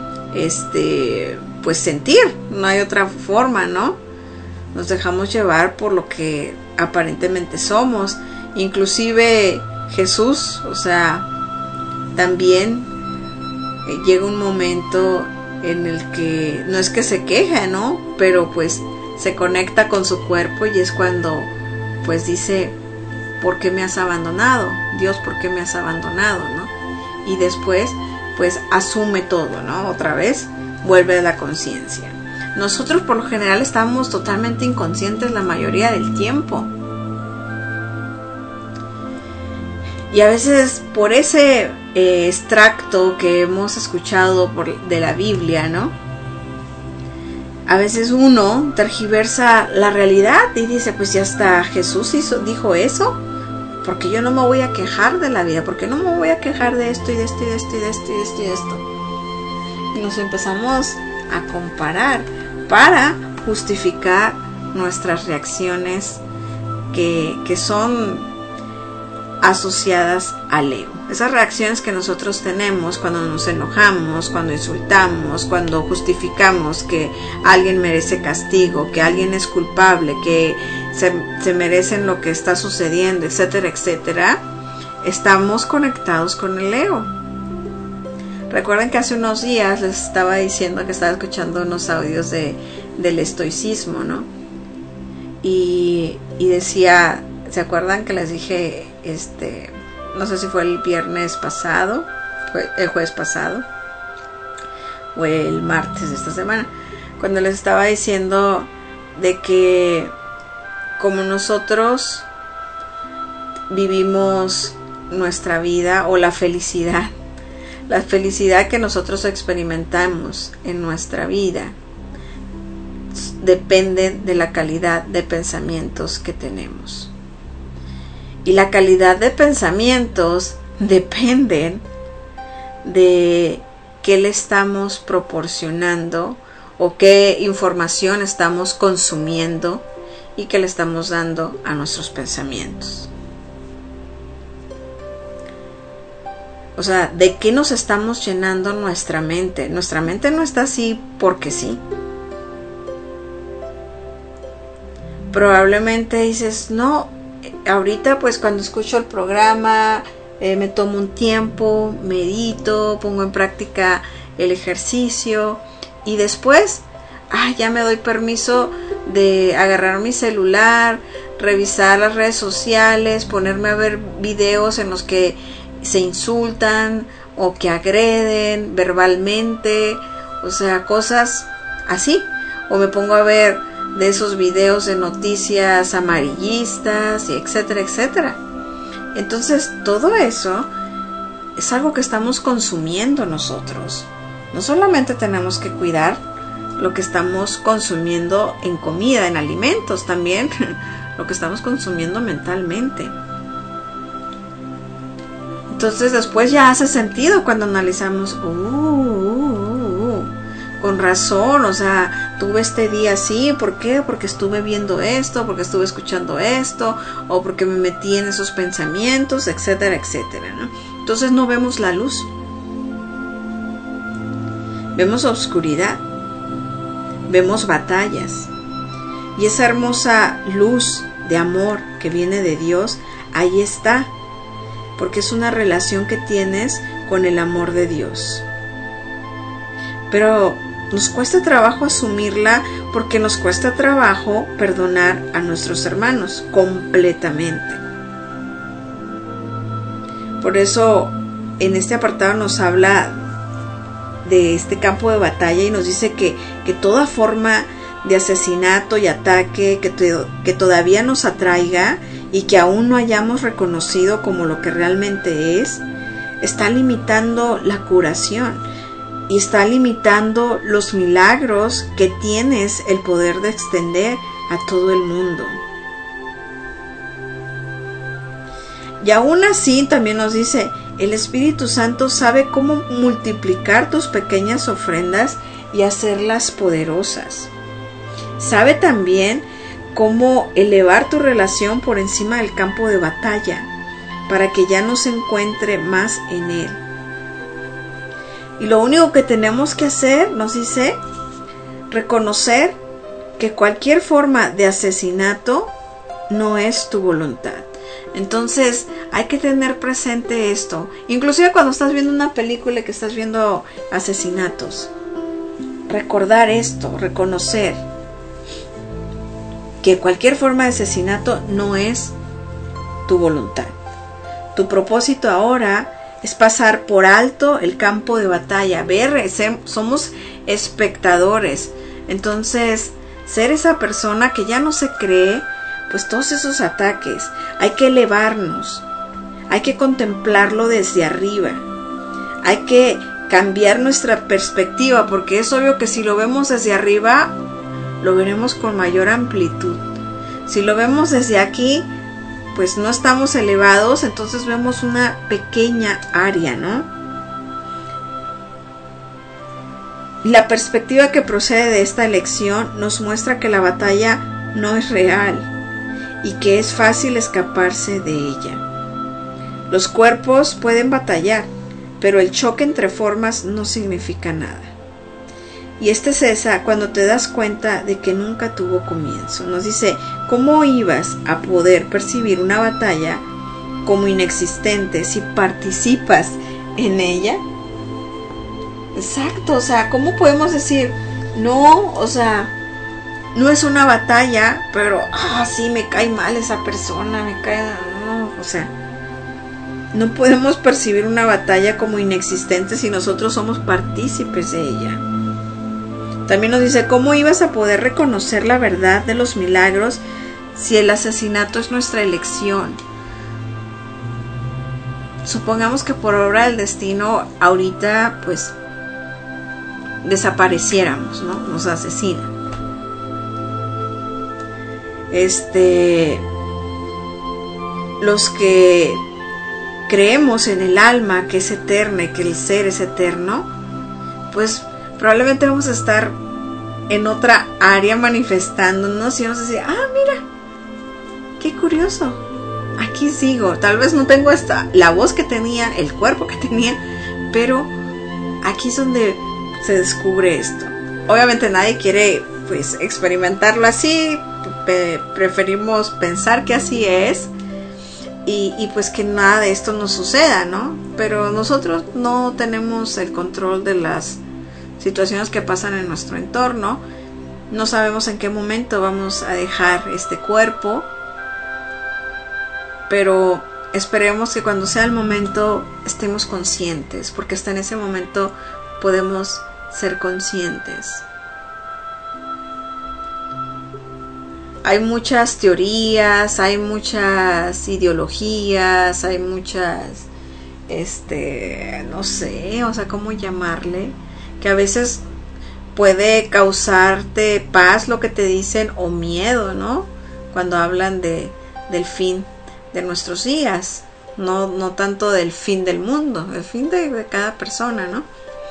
pues sentir, no hay otra forma, ¿no? Nos dejamos llevar por lo que aparentemente somos. Inclusive Jesús, o sea, también llega un momento en el que no es que se queja, ¿no? Pero pues se conecta con su cuerpo y es cuando pues dice, ¿por qué me has abandonado? Dios, ¿por qué me has abandonado? ¿No? Y después pues asume todo, ¿no? Otra vez vuelve a la conciencia. Nosotros por lo general estamos totalmente inconscientes la mayoría del tiempo. Y a veces por ese extracto que hemos escuchado de la Biblia, ¿no? A veces uno tergiversa la realidad y dice, pues ya está, Jesús dijo eso, porque yo no me voy a quejar de la vida, porque no me voy a quejar de esto y de esto y de esto y de esto y de esto y de esto. Y nos empezamos a comparar para justificar nuestras reacciones que son asociadas al ego. Esas reacciones que nosotros tenemos cuando nos enojamos, cuando insultamos, cuando justificamos que alguien merece castigo, que alguien es culpable, que se merecen lo que está sucediendo, etcétera, etcétera, estamos conectados con el ego. Recuerden que hace unos días les estaba diciendo que estaba escuchando unos audios del estoicismo, ¿no? Y decía, ¿se acuerdan que les dije, no sé si fue el viernes pasado, el jueves pasado, o el martes de esta semana, cuando les estaba diciendo de que como nosotros vivimos nuestra vida o la felicidad que nosotros experimentamos en nuestra vida depende de la calidad de pensamientos que tenemos. Y la calidad de pensamientos dependen de qué le estamos proporcionando o qué información estamos consumiendo y que le estamos dando a nuestros pensamientos. O sea, ¿de qué nos estamos llenando nuestra mente? Nuestra mente no está así porque sí. Probablemente dices, no, ahorita pues cuando escucho el programa me tomo un tiempo, medito, pongo en práctica el ejercicio y después ya me doy permiso de agarrar mi celular, revisar las redes sociales, ponerme a ver videos en los que se insultan o que agreden verbalmente, o sea, cosas así, o me pongo a ver de esos videos de noticias amarillistas y etcétera, etcétera. Entonces todo eso es algo que estamos consumiendo nosotros. No solamente tenemos que cuidar lo que estamos consumiendo en comida, en alimentos, también lo que estamos consumiendo mentalmente. Entonces después ya hace sentido cuando analizamos, con razón, o sea, tuve este día así, ¿por qué? Porque estuve viendo esto, porque estuve escuchando esto, o porque me metí en esos pensamientos, etcétera, etcétera, ¿no? Entonces no vemos la luz, vemos oscuridad, vemos batallas, y esa hermosa luz de amor que viene de Dios, ahí está, porque es una relación que tienes con el amor de Dios. Pero nos cuesta trabajo asumirla porque nos cuesta trabajo perdonar a nuestros hermanos completamente. Por eso en este apartado nos habla de este campo de batalla y nos dice que toda forma de asesinato y ataque que todavía nos atraiga y que aún no hayamos reconocido como lo que realmente es, está limitando la curación y está limitando los milagros que tienes el poder de extender a todo el mundo. Y aún así también nos dice, el Espíritu Santo sabe cómo multiplicar tus pequeñas ofrendas y hacerlas poderosas. Sabe también cómo elevar tu relación por encima del campo de batalla para que ya no se encuentre más en él. Y lo único que tenemos que hacer, nos dice, reconocer que cualquier forma de asesinato no es tu voluntad. Entonces hay que tener presente esto, inclusive cuando estás viendo una película y que estás viendo asesinatos, recordar esto, reconocer que cualquier forma de asesinato no es tu voluntad. Tu propósito ahora es pasar por alto el campo de batalla, somos espectadores. Entonces, ser esa persona que ya no se cree, pues todos esos ataques, hay que elevarnos, hay que contemplarlo desde arriba, hay que cambiar nuestra perspectiva, porque es obvio que si lo vemos desde arriba, lo veremos con mayor amplitud. Si lo vemos desde aquí, pues no estamos elevados, entonces vemos una pequeña área, ¿no? La perspectiva que procede de esta lección nos muestra que la batalla no es real y que es fácil escaparse de ella. Los cuerpos pueden batallar, pero el choque entre formas no significa nada. Y este cesa cuando te das cuenta de que nunca tuvo comienzo. Nos dice, ¿cómo ibas a poder percibir una batalla como inexistente si participas en ella? Exacto, o sea, ¿cómo podemos decir, no, o sea, no es una batalla, pero, sí, me cae mal esa persona, no, o sea, no podemos percibir una batalla como inexistente si nosotros somos partícipes de ella. También nos dice, ¿cómo ibas a poder reconocer la verdad de los milagros si el asesinato es nuestra elección? Supongamos que por obra del destino ahorita pues desapareciéramos, ¿no? Nos asesinan. Los que creemos en el alma que es eterna y que el ser es eterno, pues probablemente vamos a estar en otra área manifestándonos y vamos a decir, mira, qué curioso, aquí sigo, tal vez no tengo la voz que tenía, el cuerpo que tenía, pero aquí es donde se descubre esto. Obviamente nadie quiere pues experimentarlo así, preferimos pensar que así es y pues que nada de esto nos suceda, ¿no? Pero nosotros no tenemos el control de las situaciones que pasan en nuestro entorno, no sabemos en qué momento vamos a dejar este cuerpo, pero esperemos que cuando sea el momento estemos conscientes, porque hasta en ese momento podemos ser conscientes. Hay muchas teorías, hay muchas ideologías, hay muchas, no sé, o sea, ¿cómo llamarle? Que a veces puede causarte paz lo que te dicen o miedo, ¿no? Cuando hablan del fin de nuestros días, no tanto del fin del mundo, el fin de cada persona, ¿no?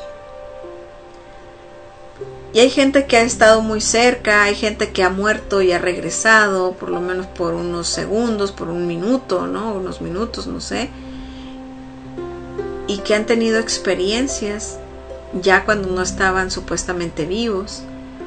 Y hay gente que ha estado muy cerca, hay gente que ha muerto y ha regresado, por lo menos por unos segundos, por un minuto, ¿no? Unos minutos, no sé. Y que han tenido experiencias ya cuando no estaban supuestamente vivos.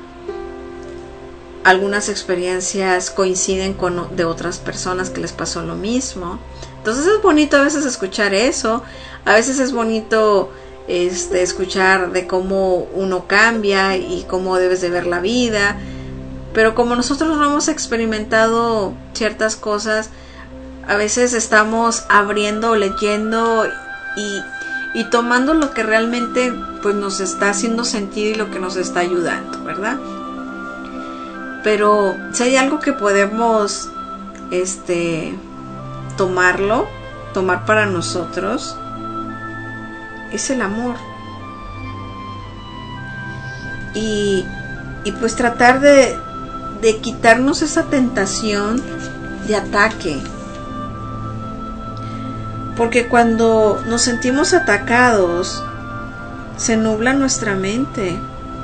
Algunas experiencias coinciden con de otras personas que les pasó lo mismo. Entonces es bonito a veces escuchar eso. A veces es bonito escuchar de cómo uno cambia y cómo debes de ver la vida. Pero como nosotros no hemos experimentado ciertas cosas, a veces estamos abriendo, leyendo y tomando lo que realmente pues nos está haciendo sentido y lo que nos está ayudando, ¿verdad? Pero si hay algo que podemos tomar para nosotros, es el amor. Y pues tratar de quitarnos esa tentación de ataque. Porque cuando nos sentimos atacados, se nubla nuestra mente.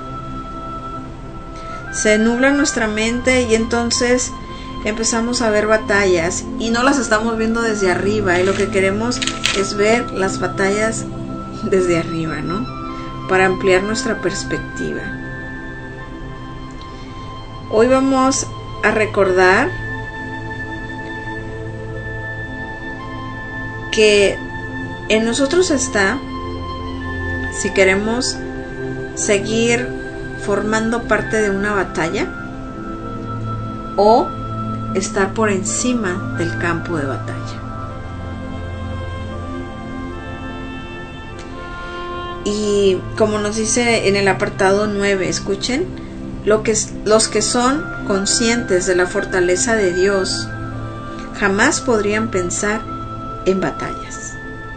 Se nubla nuestra mente y entonces empezamos a ver batallas y no las estamos viendo desde arriba, y lo que queremos es ver las batallas desde arriba, ¿no? Para ampliar nuestra perspectiva. Hoy vamos a recordar que en nosotros está, si queremos seguir formando parte de una batalla o estar por encima del campo de batalla. Y como nos dice en el apartado 9, escuchen, los que son conscientes de la fortaleza de Dios jamás podrían pensar en batallas.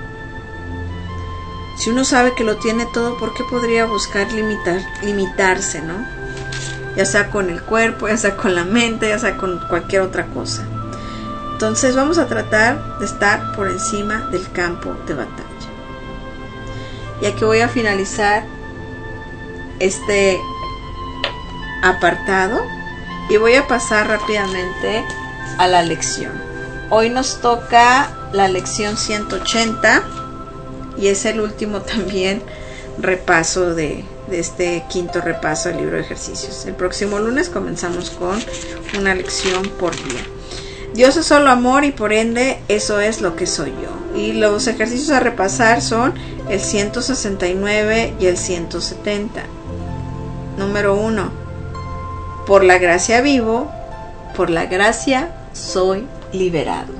Si uno sabe que lo tiene todo, ¿por qué podría buscar limitarse, no? Ya sea con el cuerpo, ya sea con la mente, ya sea con cualquier otra cosa. Entonces vamos a tratar de estar por encima del campo de batalla. Y aquí voy a finalizar este apartado y voy a pasar rápidamente a la lección. Hoy nos toca la lección 180 y es el último también repaso de este quinto repaso del libro de ejercicios. El próximo lunes comenzamos con una lección por día. Dios es solo amor y por ende eso es lo que soy yo. Y los ejercicios a repasar son el 169 y el 170. Número 1. Por la gracia vivo, por la gracia soy liberado.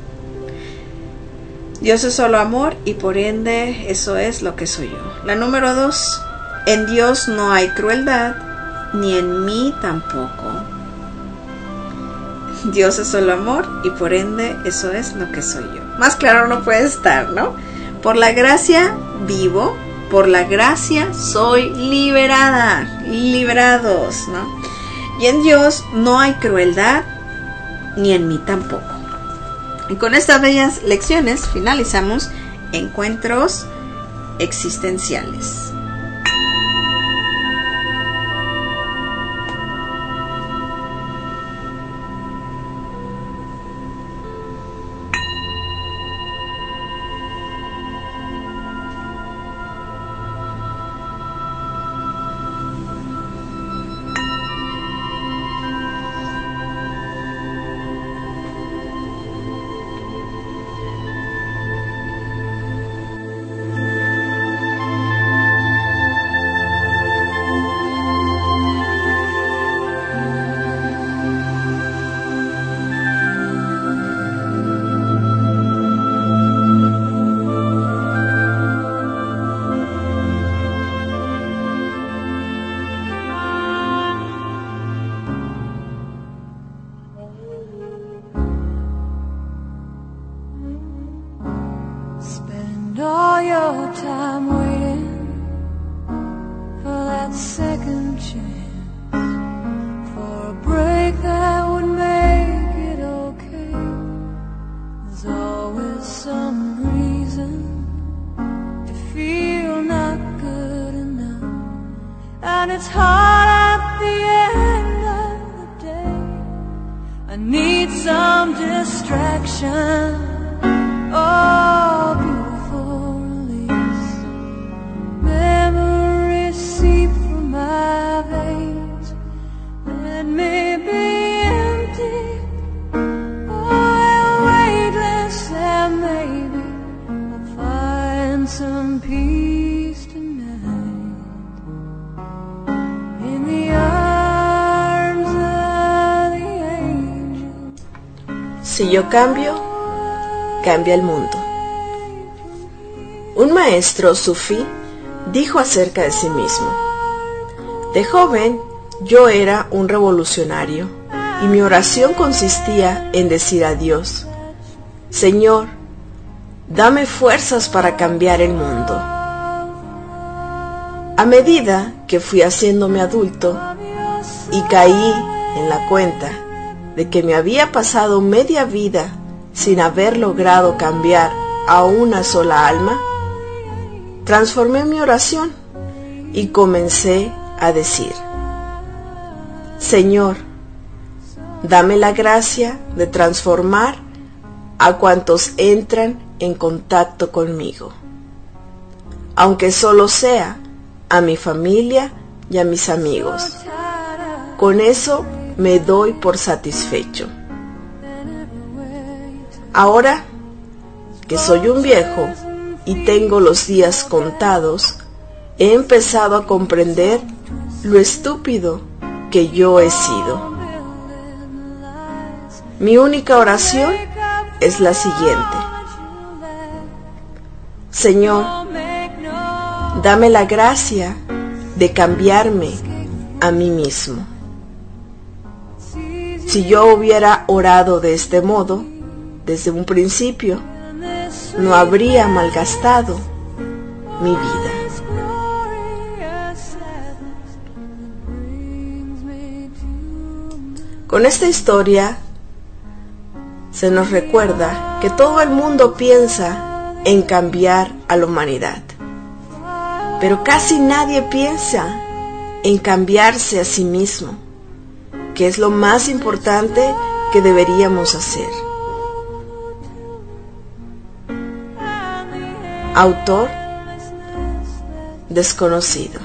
Dios es solo amor y por ende eso es lo que soy yo. La número 2. En Dios no hay crueldad, ni en mí tampoco. Dios es solo amor y por ende eso es lo que soy yo. Más claro no puede estar, ¿no? Por la gracia vivo, por la gracia soy liberada, liberados, ¿no? Y en Dios no hay crueldad, ni en mí tampoco. Y con estas bellas lecciones finalizamos Encuentros Existenciales. But at the end of the day, I need some distraction. Oh, beautiful release. Memories seep from my veins. Let me be empty. Oh, weightless, and maybe I'll find some peace tonight in the arms of the angel. Si yo cambio, cambia el mundo. Un maestro sufí dijo acerca de sí mismo: de joven yo era un revolucionario y mi oración consistía en decir a Dios: Señor, dame fuerzas para cambiar el mundo. A medida que fui haciéndome adulto y caí en la cuenta de que me había pasado media vida sin haber logrado cambiar a una sola alma, transformé mi oración y comencé a decir: Señor, dame la gracia de transformar a cuantos entran en contacto conmigo, aunque solo sea a mi familia y a mis amigos. Con eso me doy por satisfecho. Ahora que soy un viejo y tengo los días contados, he empezado a comprender lo estúpido que yo he sido. Mi única oración es la siguiente: Señor, dame la gracia de cambiarme a mí mismo. Si yo hubiera orado de este modo desde un principio, no habría malgastado mi vida. Con esta historia se nos recuerda que todo el mundo piensa en cambiar a la humanidad, pero casi nadie piensa en cambiarse a sí mismo, que es lo más importante que deberíamos hacer. Autor desconocido.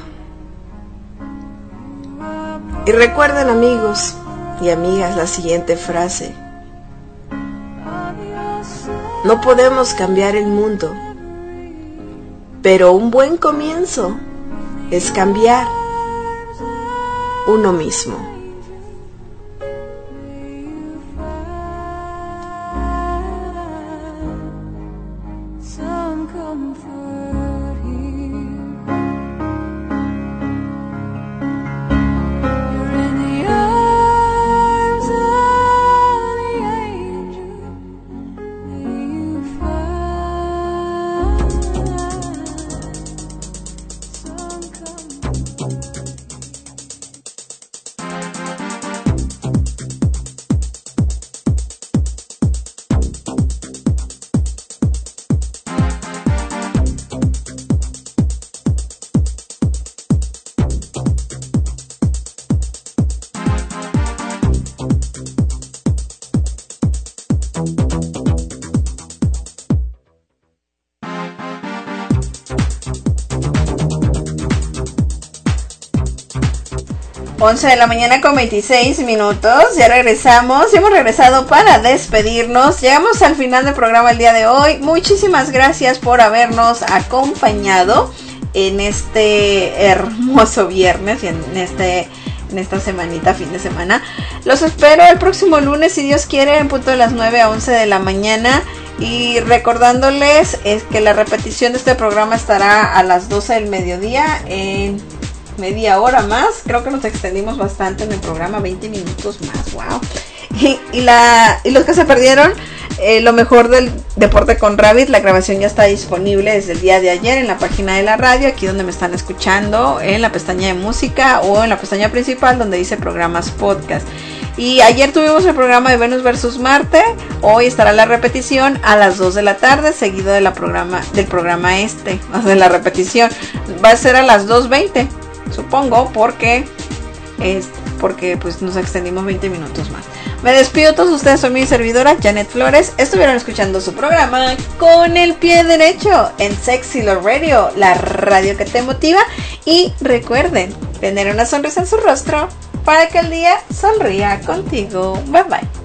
Y recuerden, amigos y amigas, la siguiente frase: no podemos cambiar el mundo, pero un buen comienzo es cambiar uno mismo. De la mañana con 26 minutos, ya regresamos, hemos regresado para despedirnos, llegamos al final del programa el día de hoy. Muchísimas gracias por habernos acompañado en este hermoso viernes y en esta semanita, fin de semana. Los espero el próximo lunes, si Dios quiere, en punto de las 9 a 11 de la mañana. Y recordándoles es que la repetición de este programa estará a las 12 del mediodía en media hora más. Creo que nos extendimos bastante en el programa, 20 minutos más, wow. Y los que se perdieron lo mejor del deporte con Rabbit, la grabación ya está disponible desde el día de ayer en la página de la radio, aquí donde me están escuchando, en la pestaña de música o en la pestaña principal donde dice programas podcast. Y ayer tuvimos el programa de Venus versus Marte. Hoy estará la repetición a las 2 de la tarde, seguido del programa o de la repetición. Va a ser a las 2:20, supongo, porque porque pues nos extendimos 20 minutos más. Me despido a todos ustedes, soy mi servidora Janet Flores. Estuvieron escuchando su programa Con el Pie Derecho en Sexy Love Radio, la radio que te motiva. Y recuerden tener una sonrisa en su rostro para que el día sonría contigo. Bye bye.